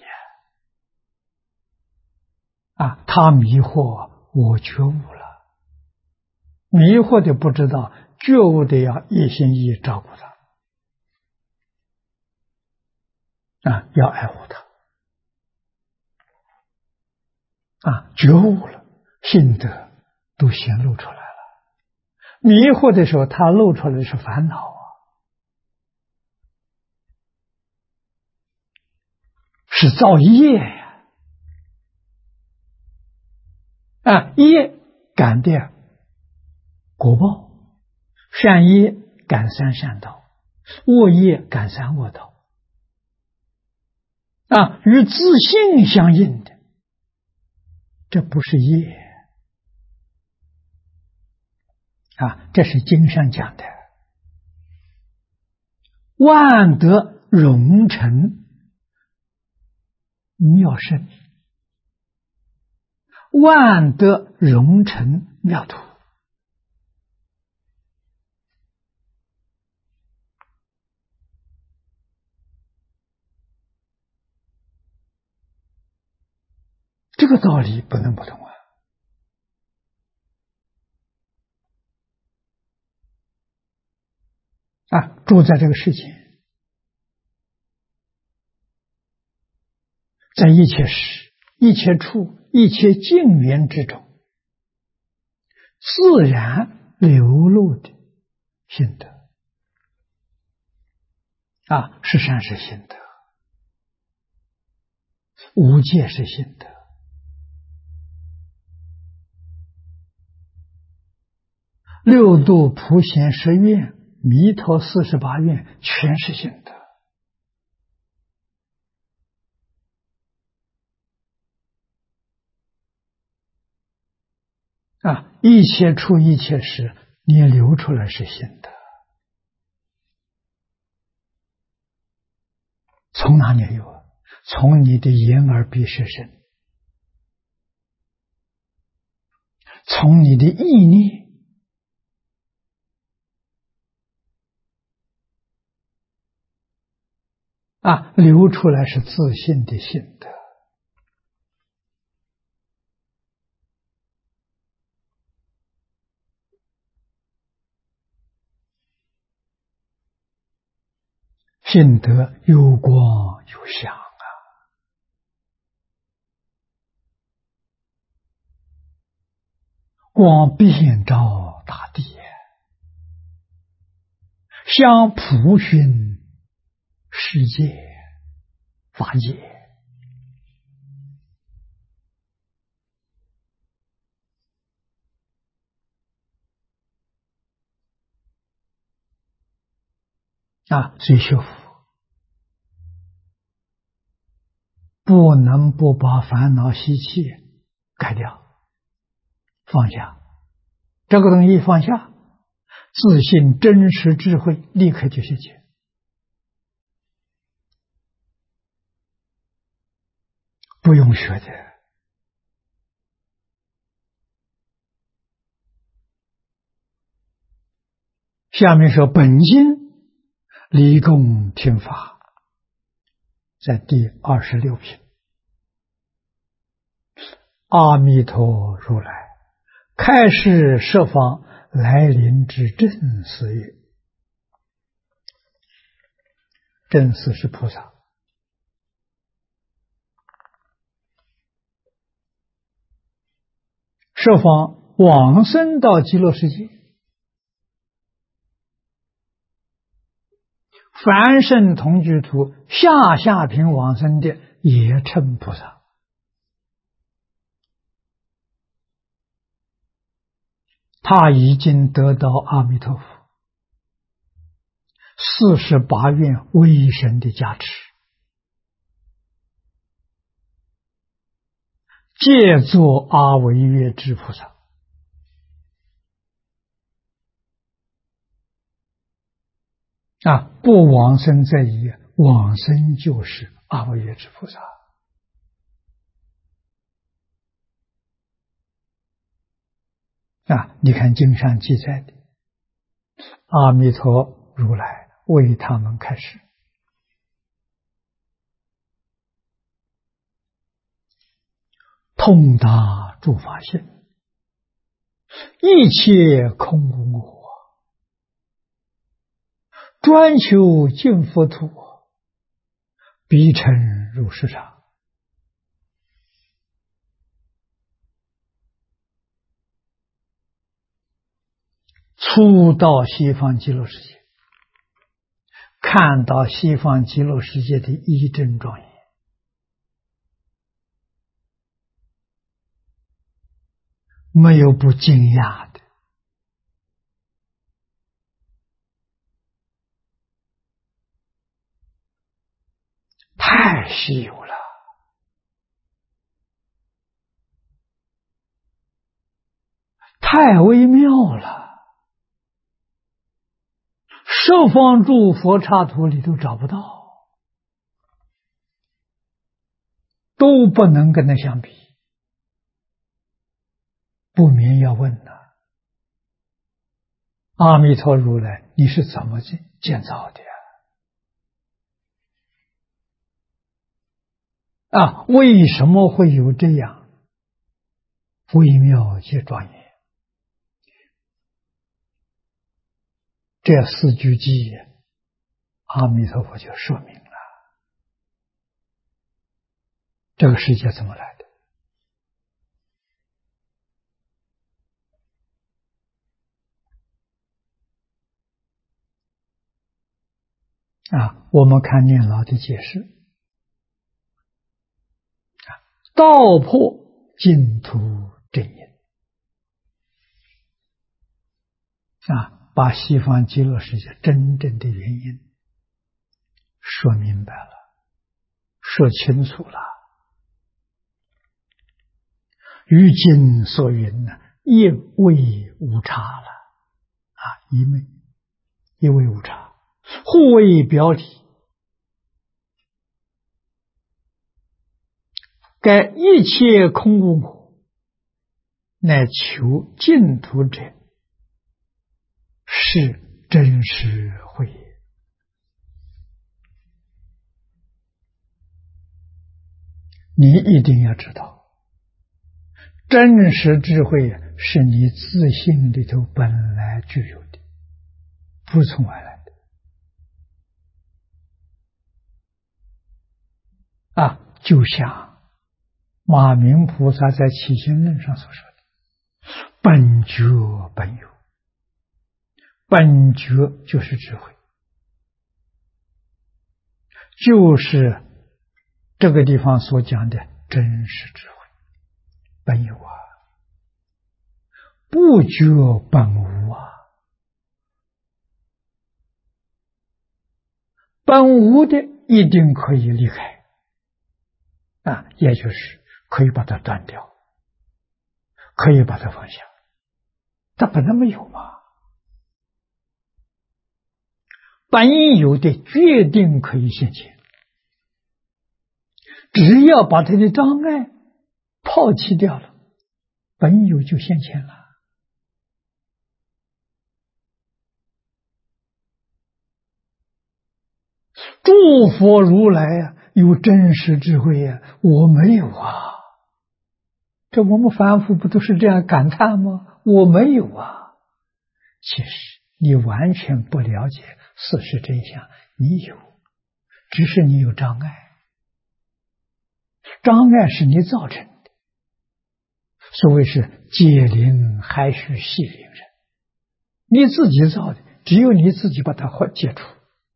他迷惑，我觉悟了，迷惑的不知道，觉悟的要一心一意照顾他要爱护他觉悟了，心得都显露出来了。迷惑的时候，他露出来的是烦恼是造业业感的果报，善业感三善道，恶业感三恶道与自性相应的，这不是业这是经上讲的万德融成妙胜万德融成妙土。这个道理不能不懂住在这个世界，在一切时、一切处、一切境缘之中，自然流露的心得是善是心得，无戒是心得，六度普贤十愿、弥陀48愿全是心得一切处一切时，你流出来是心得。从哪里有？从你的眼耳鼻舌身，从你的意念流出来是自信的心得。心得有光有相光必显照大地，相普熏世界法界。所以学佛不能不把烦恼习气改掉，放下。这个东西放下，自信真实智慧立刻就现前，不用学的。下面说本经离共听法，在第26品，阿弥陀如来开示十方来临之正思语。正思是菩萨，十方往生到极乐世界，凡圣同居土下品往生的也称菩萨。他已经得到阿弥陀佛48愿威神的加持，借作阿惟越致菩萨。不往生在一，往生就是阿惟越致菩萨。你看经上记载的，阿弥陀如来为他们开示，通达诸法性，一切空无我，专修净佛土，必成如是常。初到西方极乐世界，看到西方极乐世界的一真庄严，没有不惊讶的。太稀有了，太微妙了，十方诸佛刹土里都找不到，都不能跟它相比。 不免要问了：阿弥陀如来，你是怎么建造的啊？为什么会有这样微妙且庄严？这四句偈，阿弥陀佛就说明了这个世界怎么来的啊？我们看念老的解释：道破净土真因啊，把西方极乐世界真正的原因说明白了，说清楚了。于今所云呢，一味无差了啊，一味无差，互为表里。该一切空无我，乃求净土者，是真实慧也。你一定要知道，真实智慧是你自性里头本来具有的，不是从外来的啊。就像马明菩萨在起心论上所说的：本觉本有，本觉就是智慧，就是这个地方所讲的真实智慧，本有啊。不觉本无啊，本无的一定可以离开啊，也就是可以把它断掉，可以把它放下，它本来没有嘛。本有的决定可以现前，只要把它的障碍抛弃掉了，本有就现前了。诸佛如来啊，有真实智慧啊，我没有啊。这我们凡夫不都是这样感叹吗？我没有啊。其实你完全不了解事实真相，你有，只是你有障碍，障碍是你造成的。所谓是解铃还须系铃人，你自己造的，只有你自己把它解除，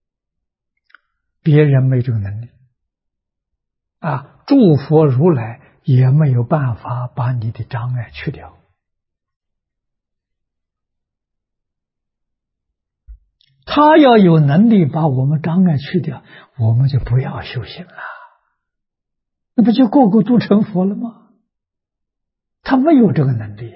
别人没这个能力啊。诸佛如来也没有办法把你的障碍去掉。他要有能力把我们障碍去掉，我们就不要修行了，那不就个个都成佛了吗？他没有这个能力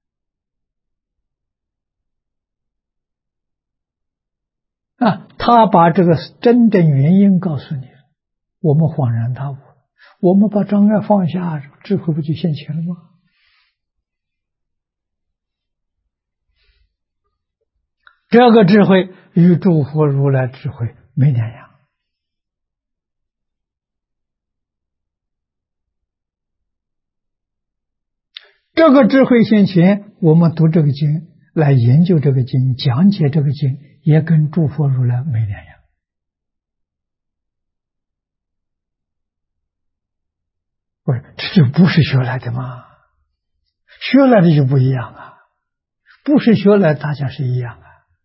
啊！他把这个真正原因告诉你，我们恍然大悟，我们把障碍放下，智慧不就现前了吗？这个智慧与诸佛如来智慧没两样。这个智慧现前，我们读这个经，来研究这个经，讲解这个经，也跟诸佛如来没两样。不是，这就不是学来的吗？学来的就不一样啊，不是学来大家是一样啊。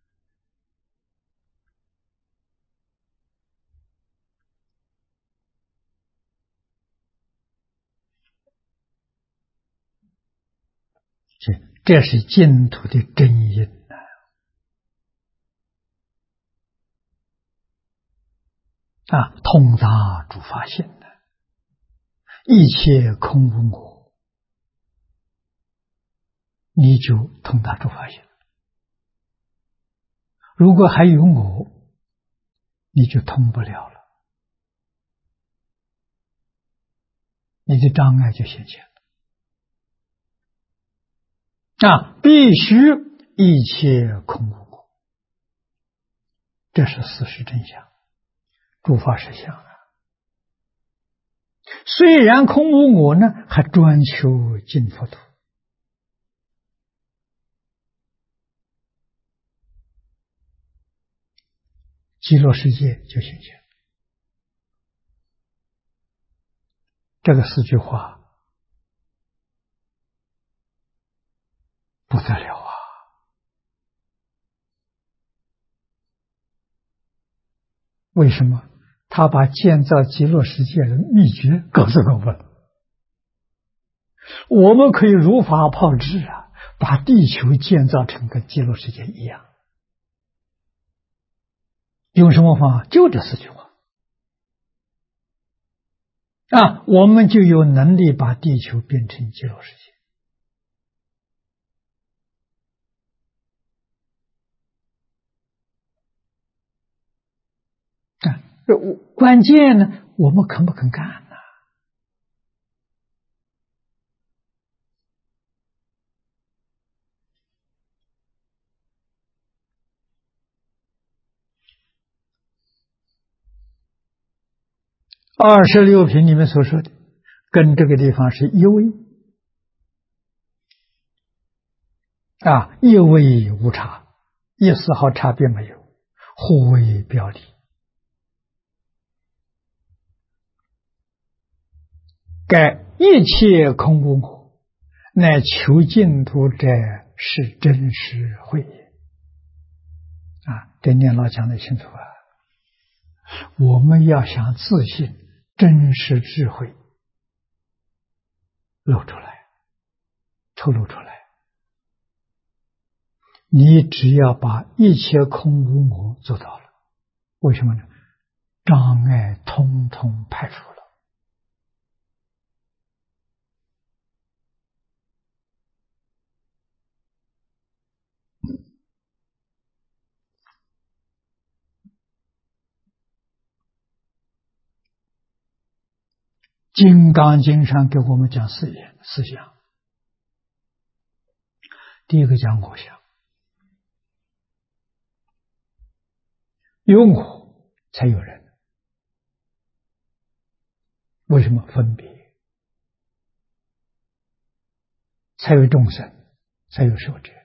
这是净土的真因啊！通达诸法性的，一切空无我，你就通达诸法性。如果还有我，你就通不了了，你的障碍就现前了。 必须一切空无我，这是事实真相，诸法实相。虽然空无我呢，还专求净佛土，极乐世界就显现。这个4句话不得了啊！为什么？他把建造极乐世界的秘诀告诉我们，我们可以如法炮制把地球建造成跟极乐世界一样。用什么方法？就这4句话我们就有能力把地球变成极乐世界。关键呢，我们肯不肯干呢？26品里面所说的，跟这个地方是一位一位无差，一丝毫差别没有，互为表里。盖一切空无我，乃求净土者是真实慧也。这念老讲得清楚我们要想自信真实智慧露出来，透露出来，你只要把一切空无我做到了，为什么呢？障碍通通排除了。金刚经上给我们讲四项，第一个讲我相，有我才有人，为什么？分别，才有众生，才有受者。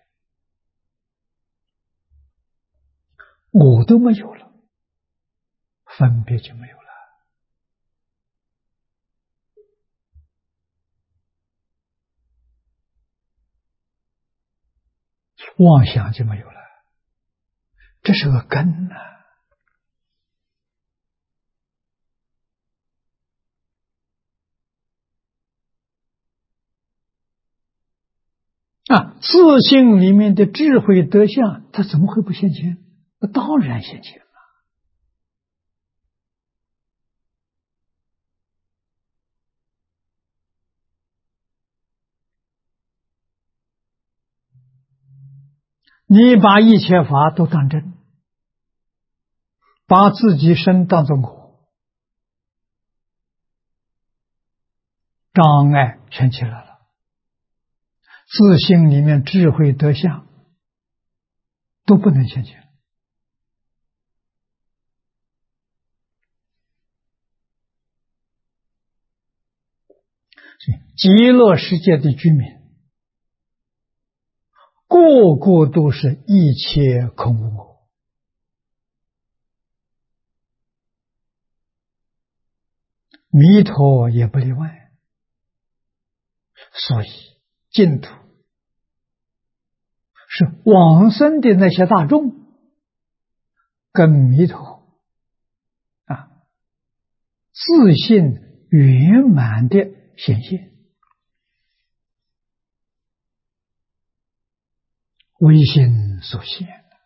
我都没有了，分别就没有了，妄想就没有了，这是个根自性里面的智慧德相，它怎么会不现前？那当然现前了。你把一切法都当真，把自己身当作我，障碍全起来了，自性里面智慧德相都不能现前。极乐世界的居民个个都是一切空无我，弥陀也不例外。所以净土是往生的那些大众跟弥陀自信圆满的显现，唯心所现，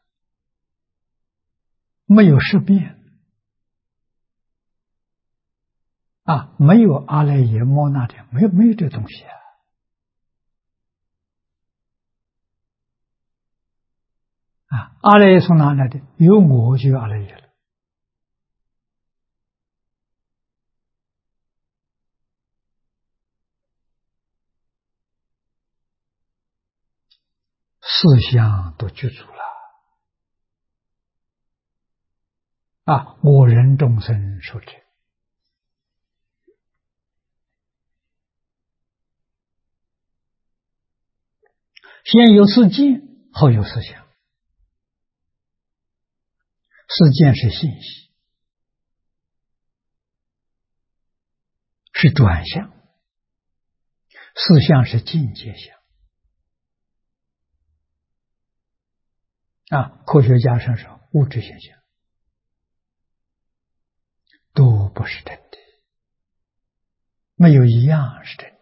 没有识变没有阿赖耶莫那的，没有这东西阿赖耶从哪来的？有我就有阿赖耶了。 相都具足了啊！我人众生受者，先有四见，后有四相。四见是信息，是转向；四相是境界相。科学家上说物质现象都不是真的，没有一样是真的。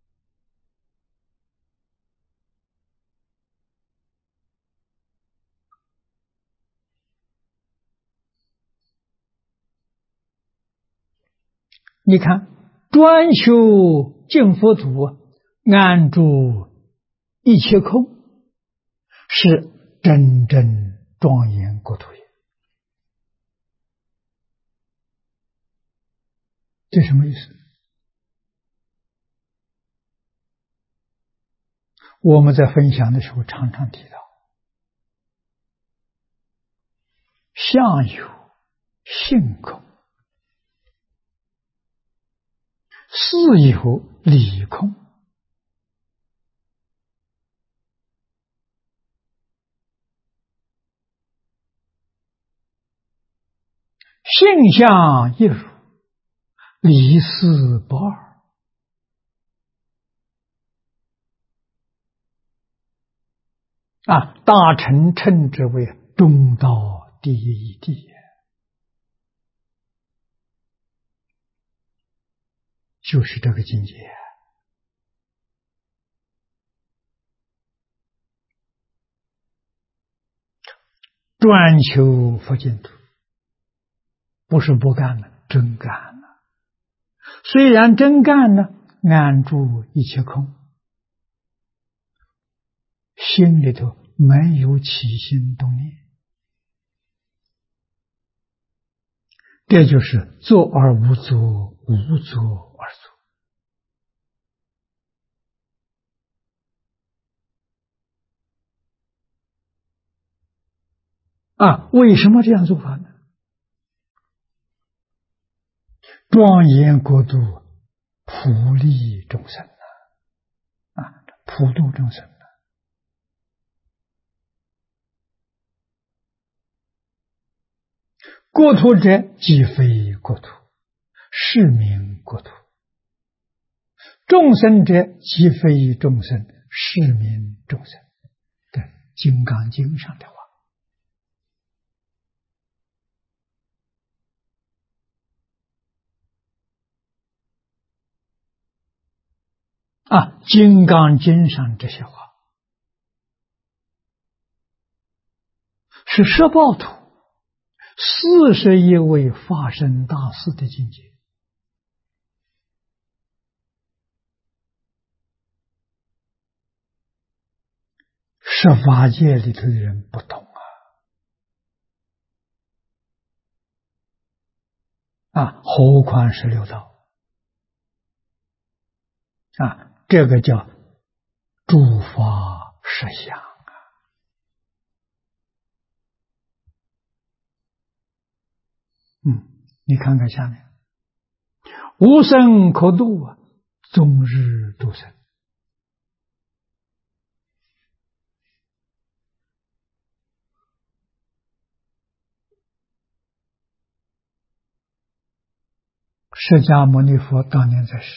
你看，专修净佛土，安住一切空，是真正庄严国土也。这什么意思？我们在分享的时候常常提到，相有性空，事有理空。性相一如，理事不二。大乘称之为中道第一义谛，就是这个境界。专求佛净土，不是不干了，真干了。虽然真干了，安住一切空，心里头没有起心动念，这就是作而无作，无作而作。为什么这样做法呢？庄严国度，普利众生普度众生。国土者，即非国土，是名国土；众生者，即非众生，是名众生。对，《金刚经》上的话。《金刚经》上这些话是摄报土41位法身大士的境界。十法界里头的人不懂何况是六道这个叫诸法实相你看看下面，无生可度终日度生。释迦牟尼佛当年在世，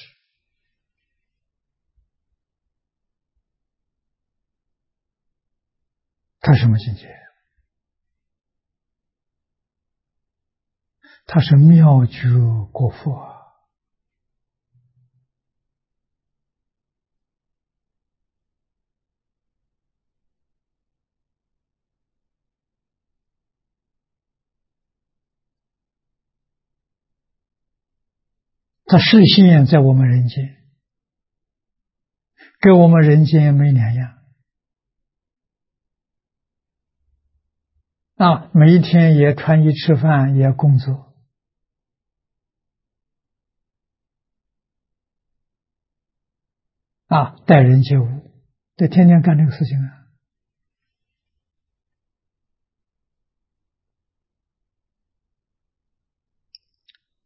他什么境界？他是妙觉国佛他示现在我们人间，跟我们人间没两样每一天也穿衣吃饭，也工作待人接物，得天天干这个事情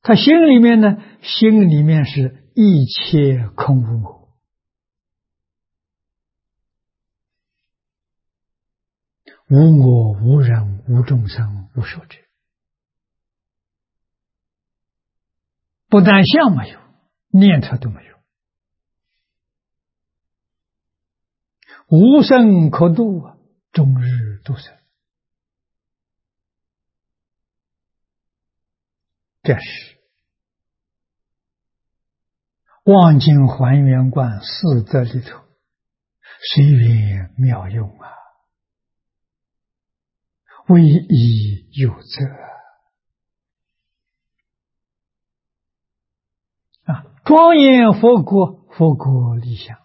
他心里面呢，心里面是一切空无我，无我无人无众生无寿者，不但相没有，念头都没有，无生可度啊，终日度生。这是望境还原观四则里头随缘妙用啊，唯一有则啊，庄严佛国，佛国理想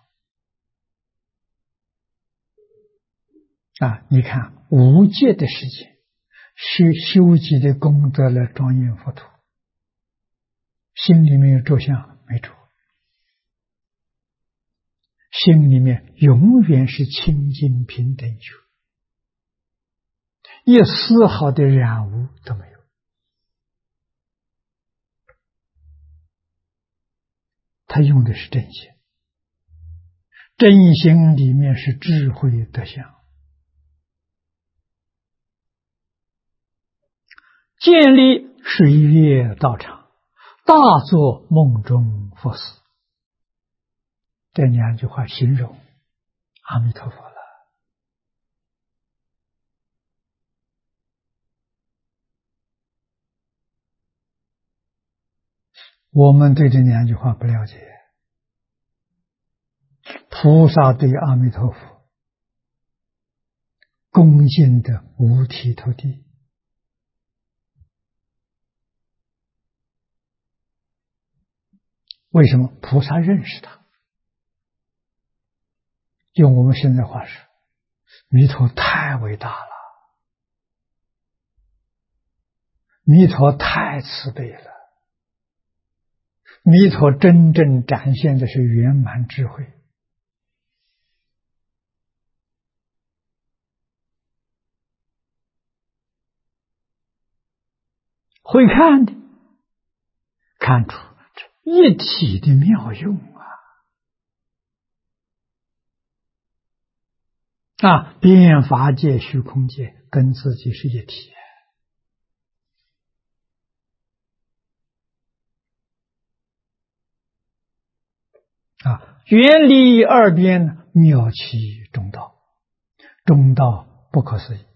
啊！你看无界的世界，修集的功德了庄严佛土，心里面有着相没着？心里面永远是清净平等觉，一丝毫的染污都没有。他用的是正心，正心里面是智慧德相，建立水月道场，大作梦中佛事。这两句话形容阿弥陀佛了。我们对这两句话不了解，菩萨对阿弥陀佛恭敬的五体投地。为什么？菩萨认识他。用我们现在话说，弥陀太伟大了，弥陀太慈悲了，弥陀真正展现的是圆满智慧。会看的看出这一体的妙用啊！变法界、虚空界跟自己是一体啊！原理二边，妙其中道，中道不可思议。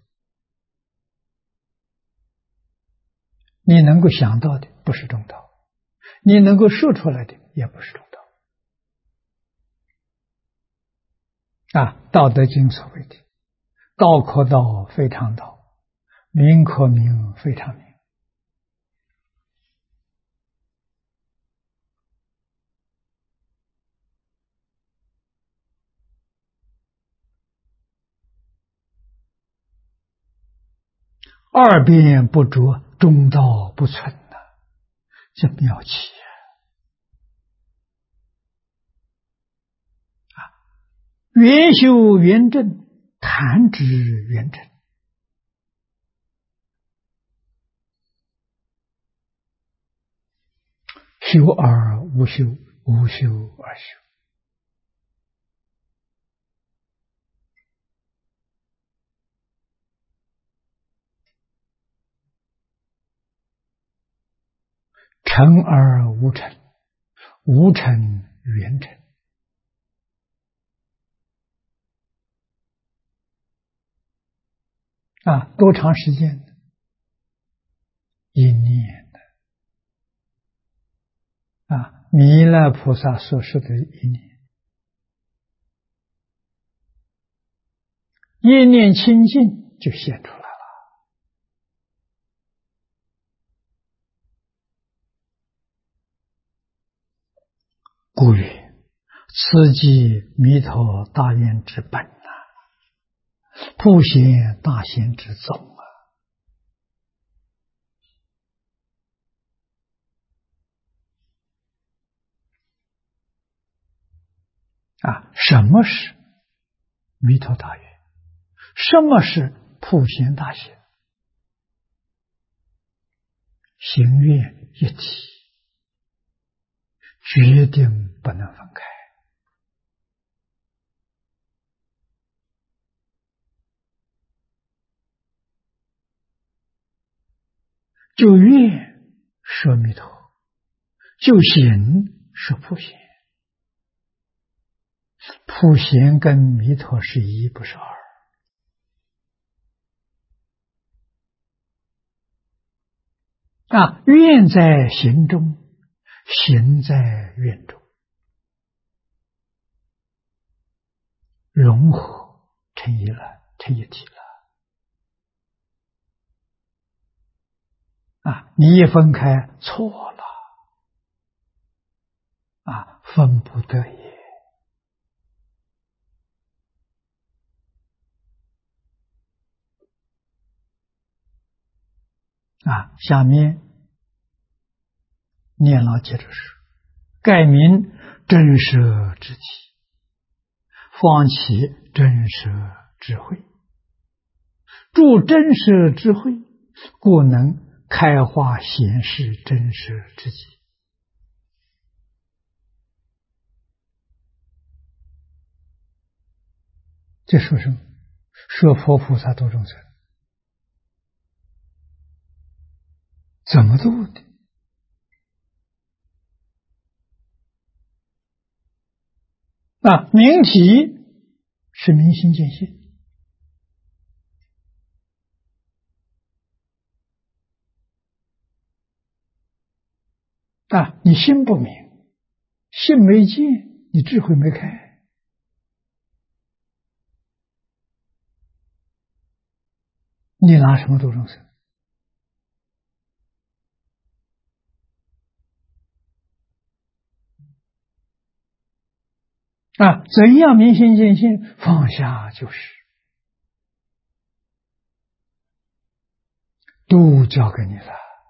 你能够想到的不是中道，你能够说出来的也不是中道啊！道德经所谓的道可道非常道，名可名非常名。二边不着，中道不存呐，这妙奇啊！圆修圆正，弹指圆正。修而无修，无修而修。成而无成，无成圆成。啊，多长时间呢？一念的啊，弥勒菩萨所说的一念，一念清净就现出来了。故曰：此即弥陀大愿之本呐，普贤大贤之宗啊！什么是弥陀大愿？什么是普贤大贤？行愿一体。 决定不能分开。就愿说弥陀，就行说普贤。普贤跟弥陀是一，不是二。愿在行中，行在愿中，融合成一了，成一体了。你一分开，错了，分不得也。下面念老接着说：盖名真实之体，方起真实智慧，助真实智慧，故能开化显示真实之体。这说什么？说佛菩萨度众生，怎么度的？明体是明心见性，你心不明，心没见，你智慧没开，你拿什么度众生？怎样明心见性？放下就是，都交给你了，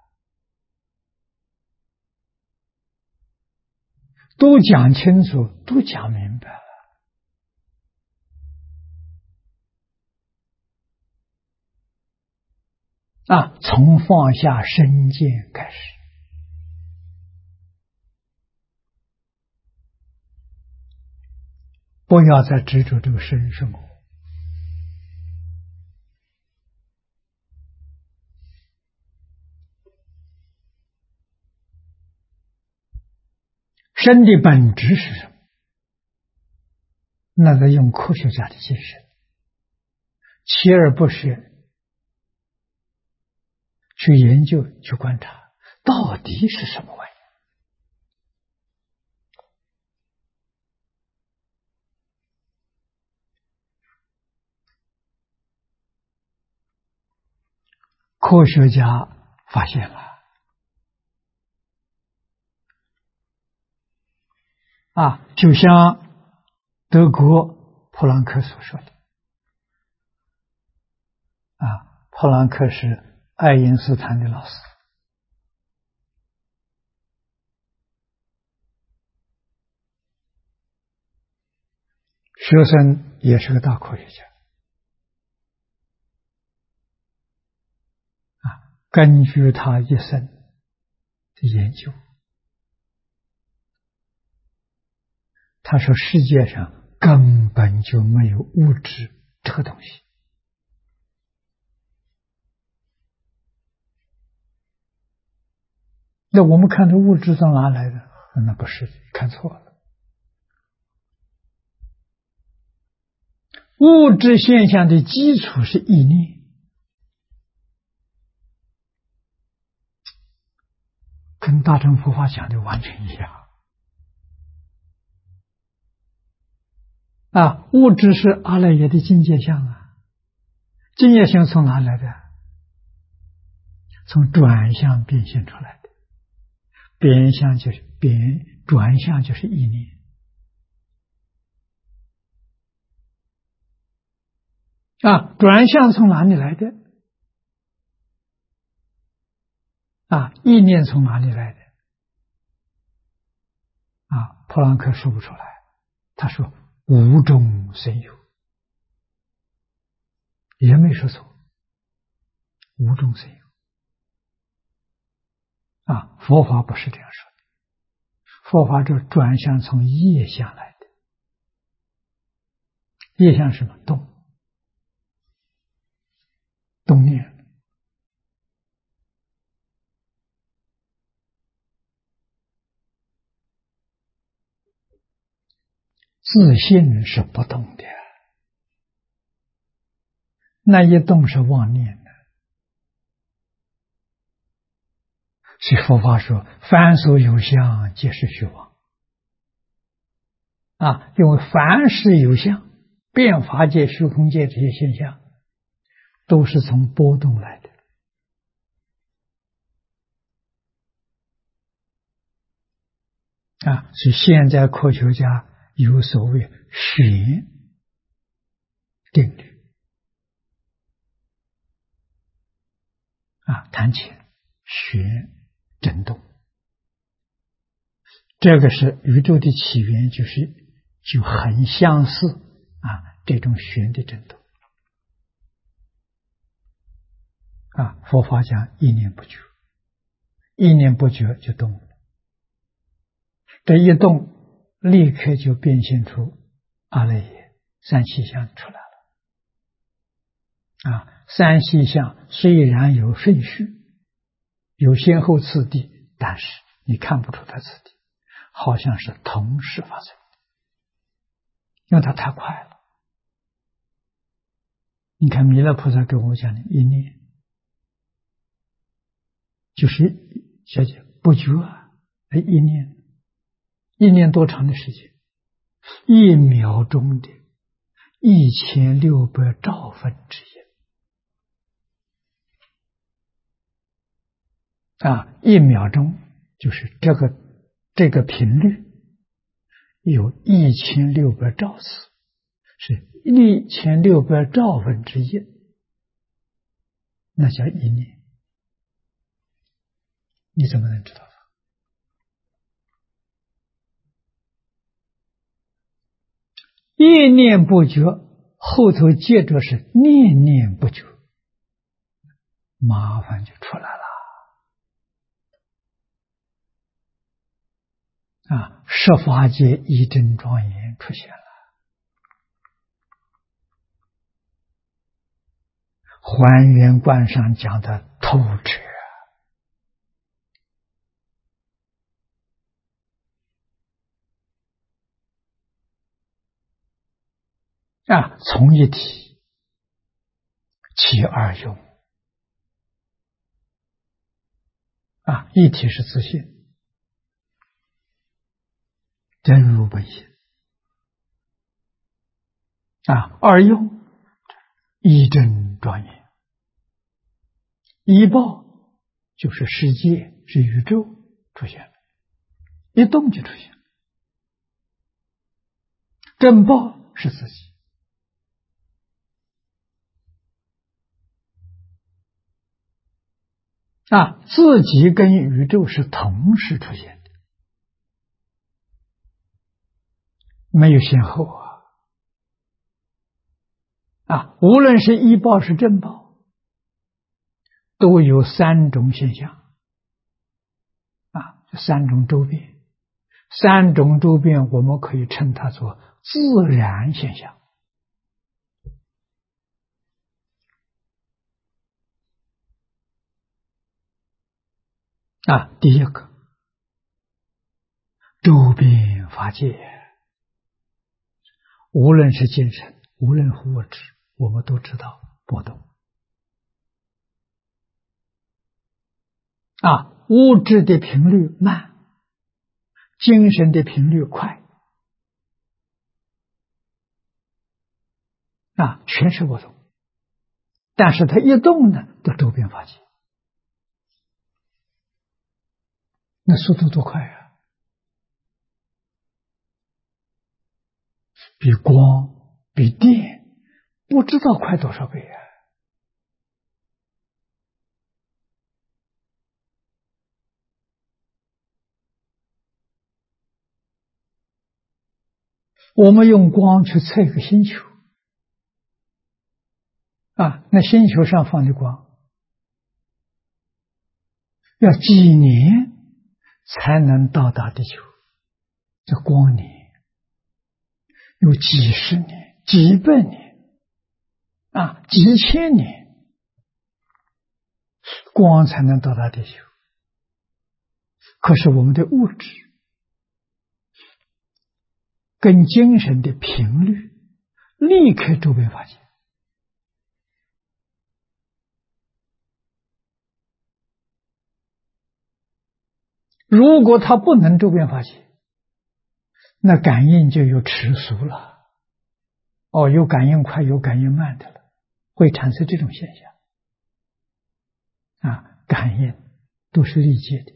都讲清楚，都讲明白了。从放下身见开始，不要再执着这个身是我。身的本质是什么？那得用科学家的精神，锲而不舍去研究、去观察，到底是什么玩意？科学家发现了，就像德国普朗克所说的，普朗克是爱因斯坦的老师，学生也是个大科学家。根据他一生的研究，他说世界上根本就没有物质这个东西。那我们看这物质从哪来的？那不是，看错了。物质现象的基础是意念，跟大乘佛法讲的完全一样。物质是阿赖耶的境界相境界相从哪来的？从转向变现出来的，转向就是意念。转向从哪里来的？意念从哪里来的？普朗克说不出来，他说无中生有，也没说错，无中生有。佛法不是这样说的， 佛法这转向从业相来的，业相是什么？动念。自信是不动的，那一动是妄念的。所以佛法说，凡所有相，皆是虚妄。因为凡是有相，变法界、虚空界这些现象，都是从波动来的。所以现在科学家有所谓弦定律。弹琴、弦、振动，这个是宇宙的起源，就很相似这种弦的振动。佛法讲一念不觉，一念不觉就动了，这一动立刻就变现出阿赖耶三细相出来了。三细相虽然有顺序，有先后次第，但是你看不出它次第，好像是同时发生，因为它太快了。你看弥勒菩萨跟我讲的一念，就是小姐不觉一念多长的时间？1秒钟的1600兆分之一。1秒钟就是这个频率有1600兆次，是1600兆分之一，那叫一念。你怎么能知道？一念不觉，后头接着是念念不觉，麻烦就出来了。十法界一真庄严出现了。还原观上讲的透彻，从一体起二用。一体是自性，真如本性。二用一真庄严，一报就是世界，是宇宙出现了，一动就出现了。正报是自己。自己跟宇宙是同时出现的，没有先后无论是一报是正报，都有3种现象3种周边，3种周边我们可以称它做自然现象。第一个周边法界，无论是精神，无论物质，我们都知道波动。物质的频率慢，精神的频率快，全是波动。但是它一动呢，都周边法界，那速度多快比光比电不知道快多少倍我们用光去测一个星球那星球上放的光要几年才能到达地球， 这光年有几十年、几百年几千年，光才能到达地球。可是我们的物质跟精神的频率立刻周边发现。如果它不能周边发现，那感应就有迟速了。有感应快，有感应慢的了，会产生这种现象。感应都是立界的，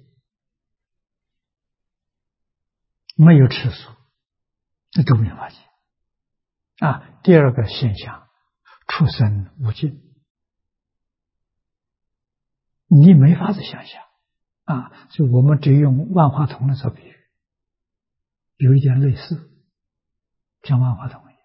没有迟速，那周边发现。第二个现象，出生无尽，你没法子想象。所以我们只用万花筒来做比喻，有一点类似，像万花筒一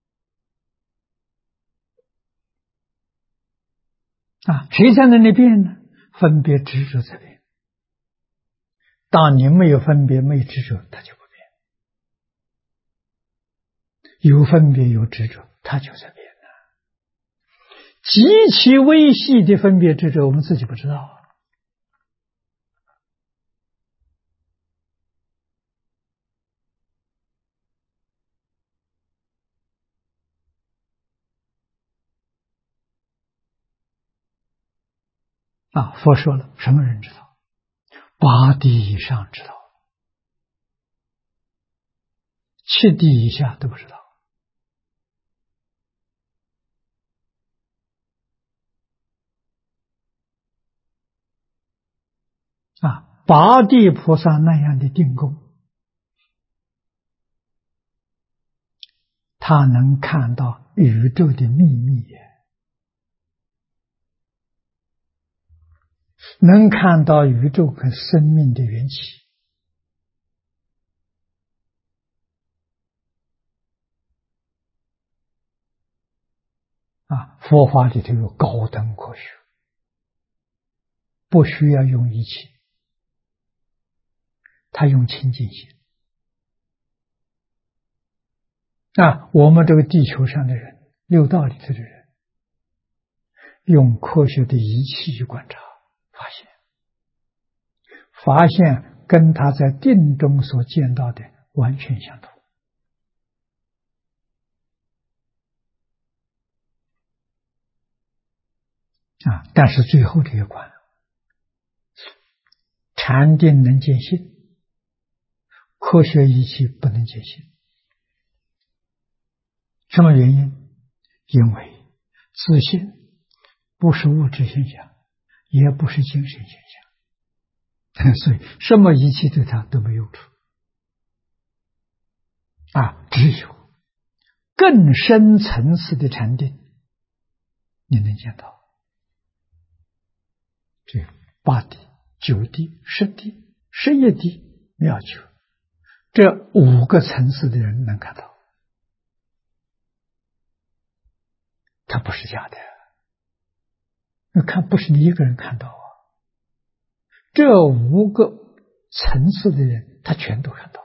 样。谁在那里变呢？分别执着在变。当你没有分别，没有执着，它就不变；有分别，有执着，它就在变极其微细的分别执着，我们自己不知道。佛说了，什么人知道？八地以上知道，7地以下都不知道。八地菩萨那样的定功，他能看到宇宙的秘密，能看到宇宙和生命的缘起。佛法里头有高等科学，不需要用仪器，他用清净心。我们这个地球上的人，六道里头的人，用科学的仪器去观察，发现跟他在定中所见到的完全相同。但是最后这一关，禅定能见性，科学仪器不能见性。什么原因？因为自信不是物质现象，也不是精神现象，所以什么仪器对它都没用处。只有更深层次的禅定你能见到。这8地、9地、10地、11地、妙觉，这5个层次的人能看到，它不是假的。不是你一个人看到这5个层次的人，他全都看到。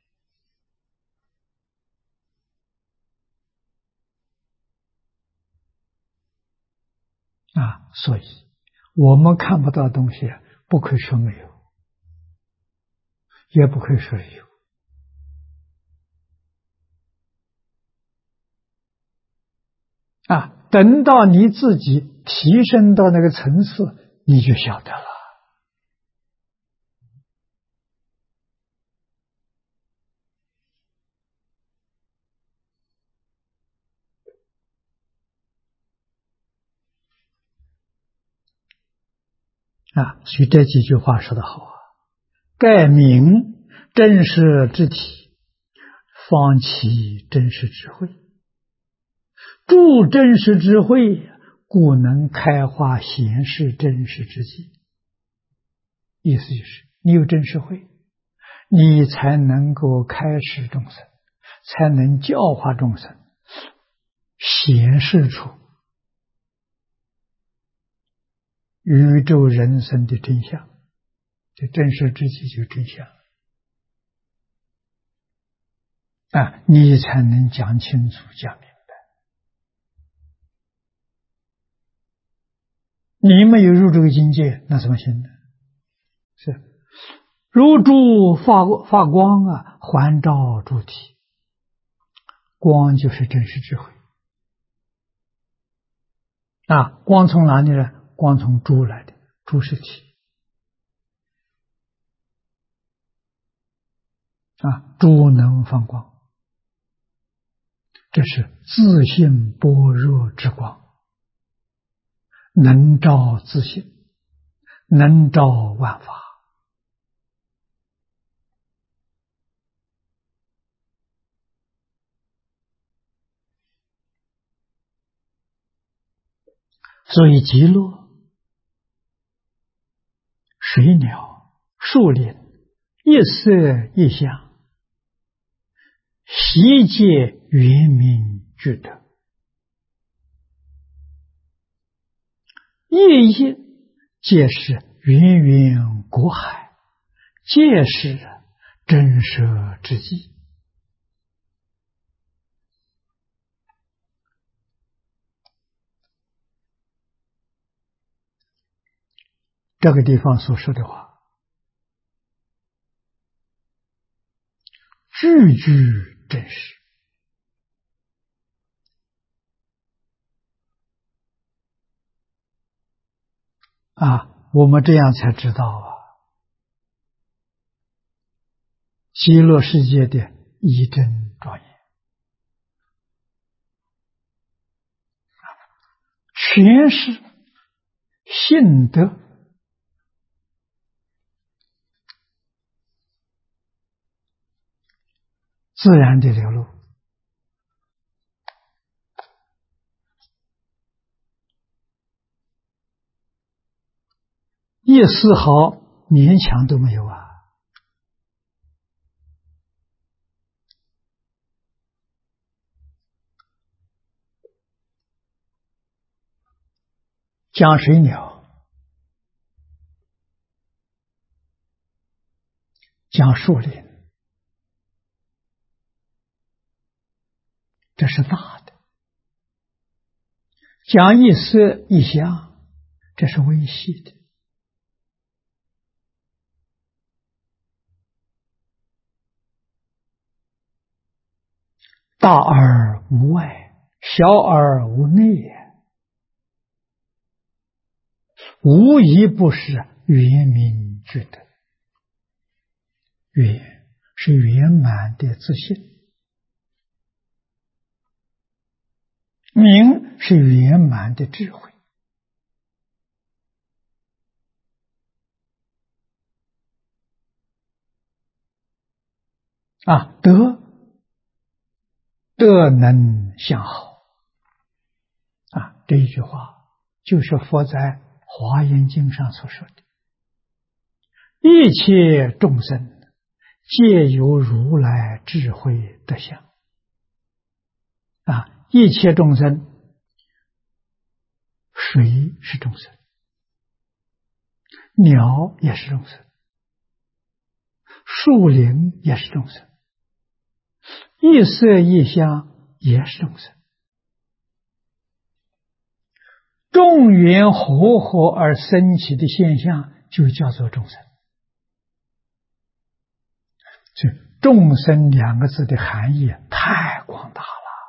所以我们看不到东西，不可以说没有，也不可以说有。等到你自己提升到那个层次，你就晓得了。所以这几句话说得好盖明真实之体，方其真实智慧，助真实智慧，故能开化显示真实之际。意思就是你有真实慧，你才能够开示众生，才能教化众生，显示出宇宙人生的真相。这真实之际就是真相。 你才能讲清楚、讲明白。你没有入这个境界，那怎么行呢？是如珠发光环照诸体，光就是真实智慧光从哪里呢？光从珠来的，珠是体珠能放光，这是自性般若之光，能照自性，能照万法。所以极乐、水鸟、树林、一色一香，悉皆圆明具德，一一皆是芸芸国海，皆是真实之际。这个地方所说的话，句句真实我们这样才知道极乐世界的一真庄严，全是信德自然的流露，一丝毫勉强都没有讲水鸟，讲树林，这是大的；讲一色一香，这是微细的。大而无外，小而无内，无一不是圆明具德。圆是圆满的自信，明是圆满的智慧。德能相好这一句话就是佛在华严经上所说的，一切众生皆有如来智慧德相一切众生，水是众生，鸟也是众生，树林也是众生，一色一香也是众生，众缘和合而生起的现象就叫做众生。所以众生两个字的含义太广大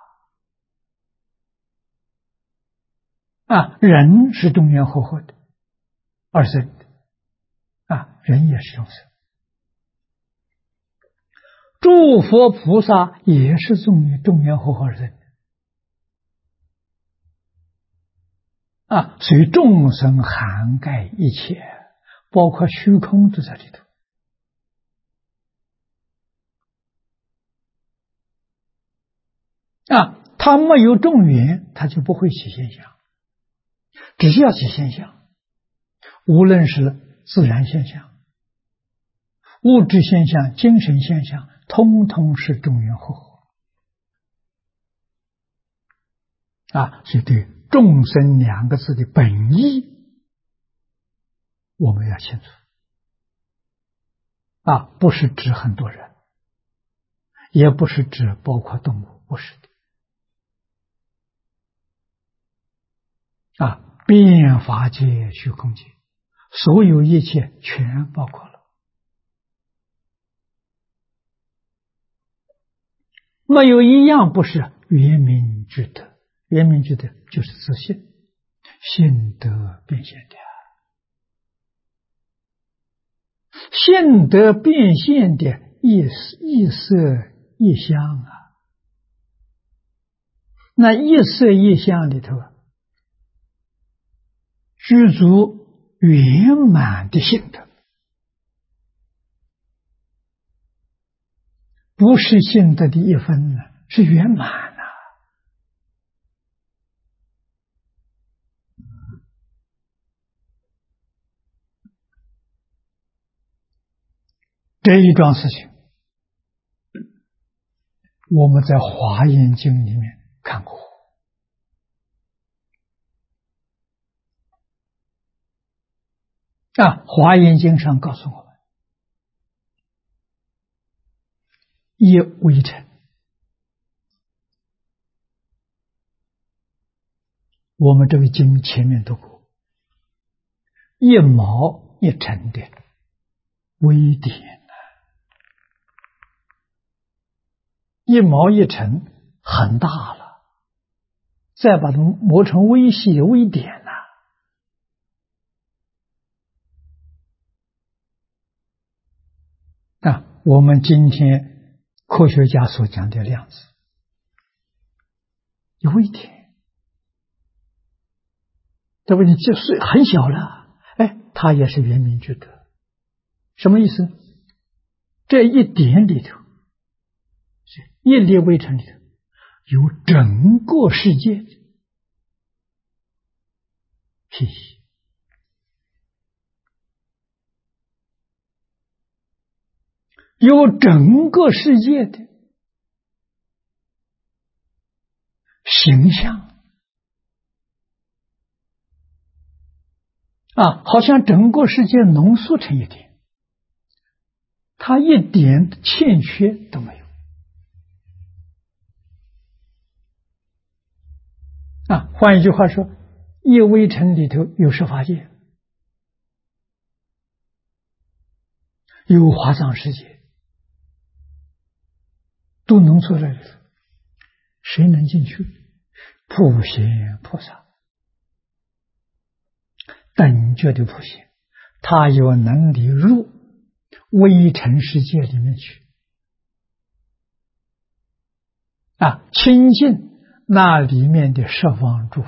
了人是众缘和合的而生的人也是众生，诸佛菩萨也是众缘和合而生的所以众生涵盖一切，包括虚空都在里头它没有众缘，它就不会起现象。只要起现象，无论是自然现象、物质现象、精神现象，通通是众缘和合所以对众生两个字的本意我们要清楚不是指很多人， 也不是指包括动物，不是的。变法界、虚空界，所有一切全包括了，没有一样不是圆明具德。圆明具德就是自信，性德变现的，性德变现的意色意相啊。那意色意相里头具足圆满的性德，不是性德的一分呢，是圆满啊。这一桩事情，我们在《华严经》里面看过。华严经上告诉我们，一微尘，我们这个经前面读过，一毛一尘的微点，一毛一尘很大了，再把它磨成微细微点我们今天科学家所讲的量子，有微点，这不你就是很小了，它也是圆明具德。什么意思？这一点里头，一粒微尘里头有整个世界的体系，有整个世界的形象好像整个世界浓缩成一点，它一点欠缺都没有换一句话说，一微尘里头有十法界，有华藏世界，都浓缩在里头。谁能进去？普贤菩萨，等觉的普贤，他有能力入微尘世界里面去亲近那里面的十方诸佛，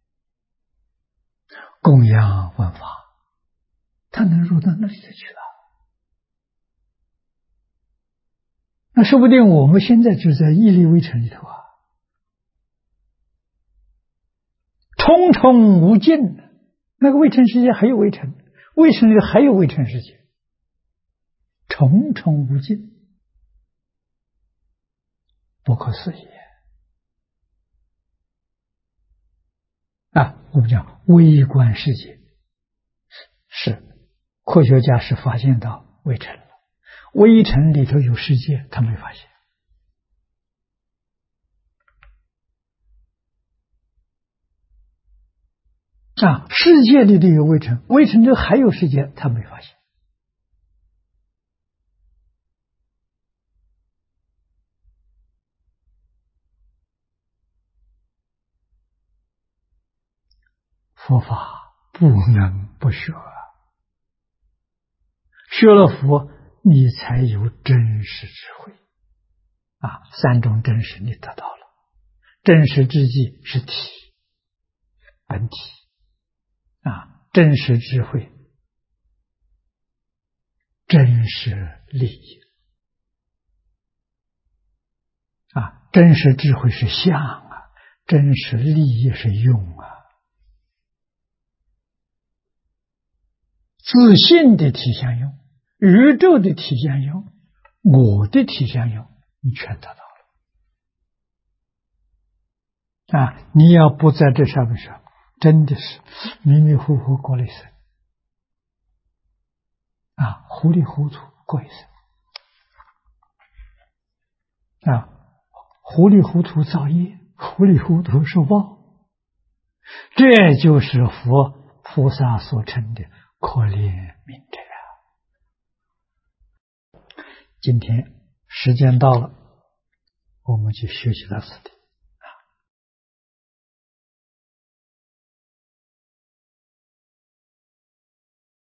供养闻法，他能入到那里头去那说不定我们现在就在一粒微尘里头重重无尽，那个微尘世界还有微尘，微尘里还有微尘世界，重重无尽，不可思议我们讲微观世界，是科学家是发现到微尘了，微尘里头有世界，他没发现世界里头有微尘，微尘里还有世界，他没发现。佛法不能不学学了佛，你才有真实智慧三种真实你得到了。真实之际是体，本体真实智慧，真实利益真实智慧是相真实利益是用自信的体相用，宇宙的体相用，我的体相用，你全得到了你要不在这上面上，真的是迷迷糊糊过了一生糊里糊涂过一生啊，糊里糊涂造业，糊里糊涂受报，这就是佛菩萨所称的可怜悯者。今天时间到了，我们就学习到此地。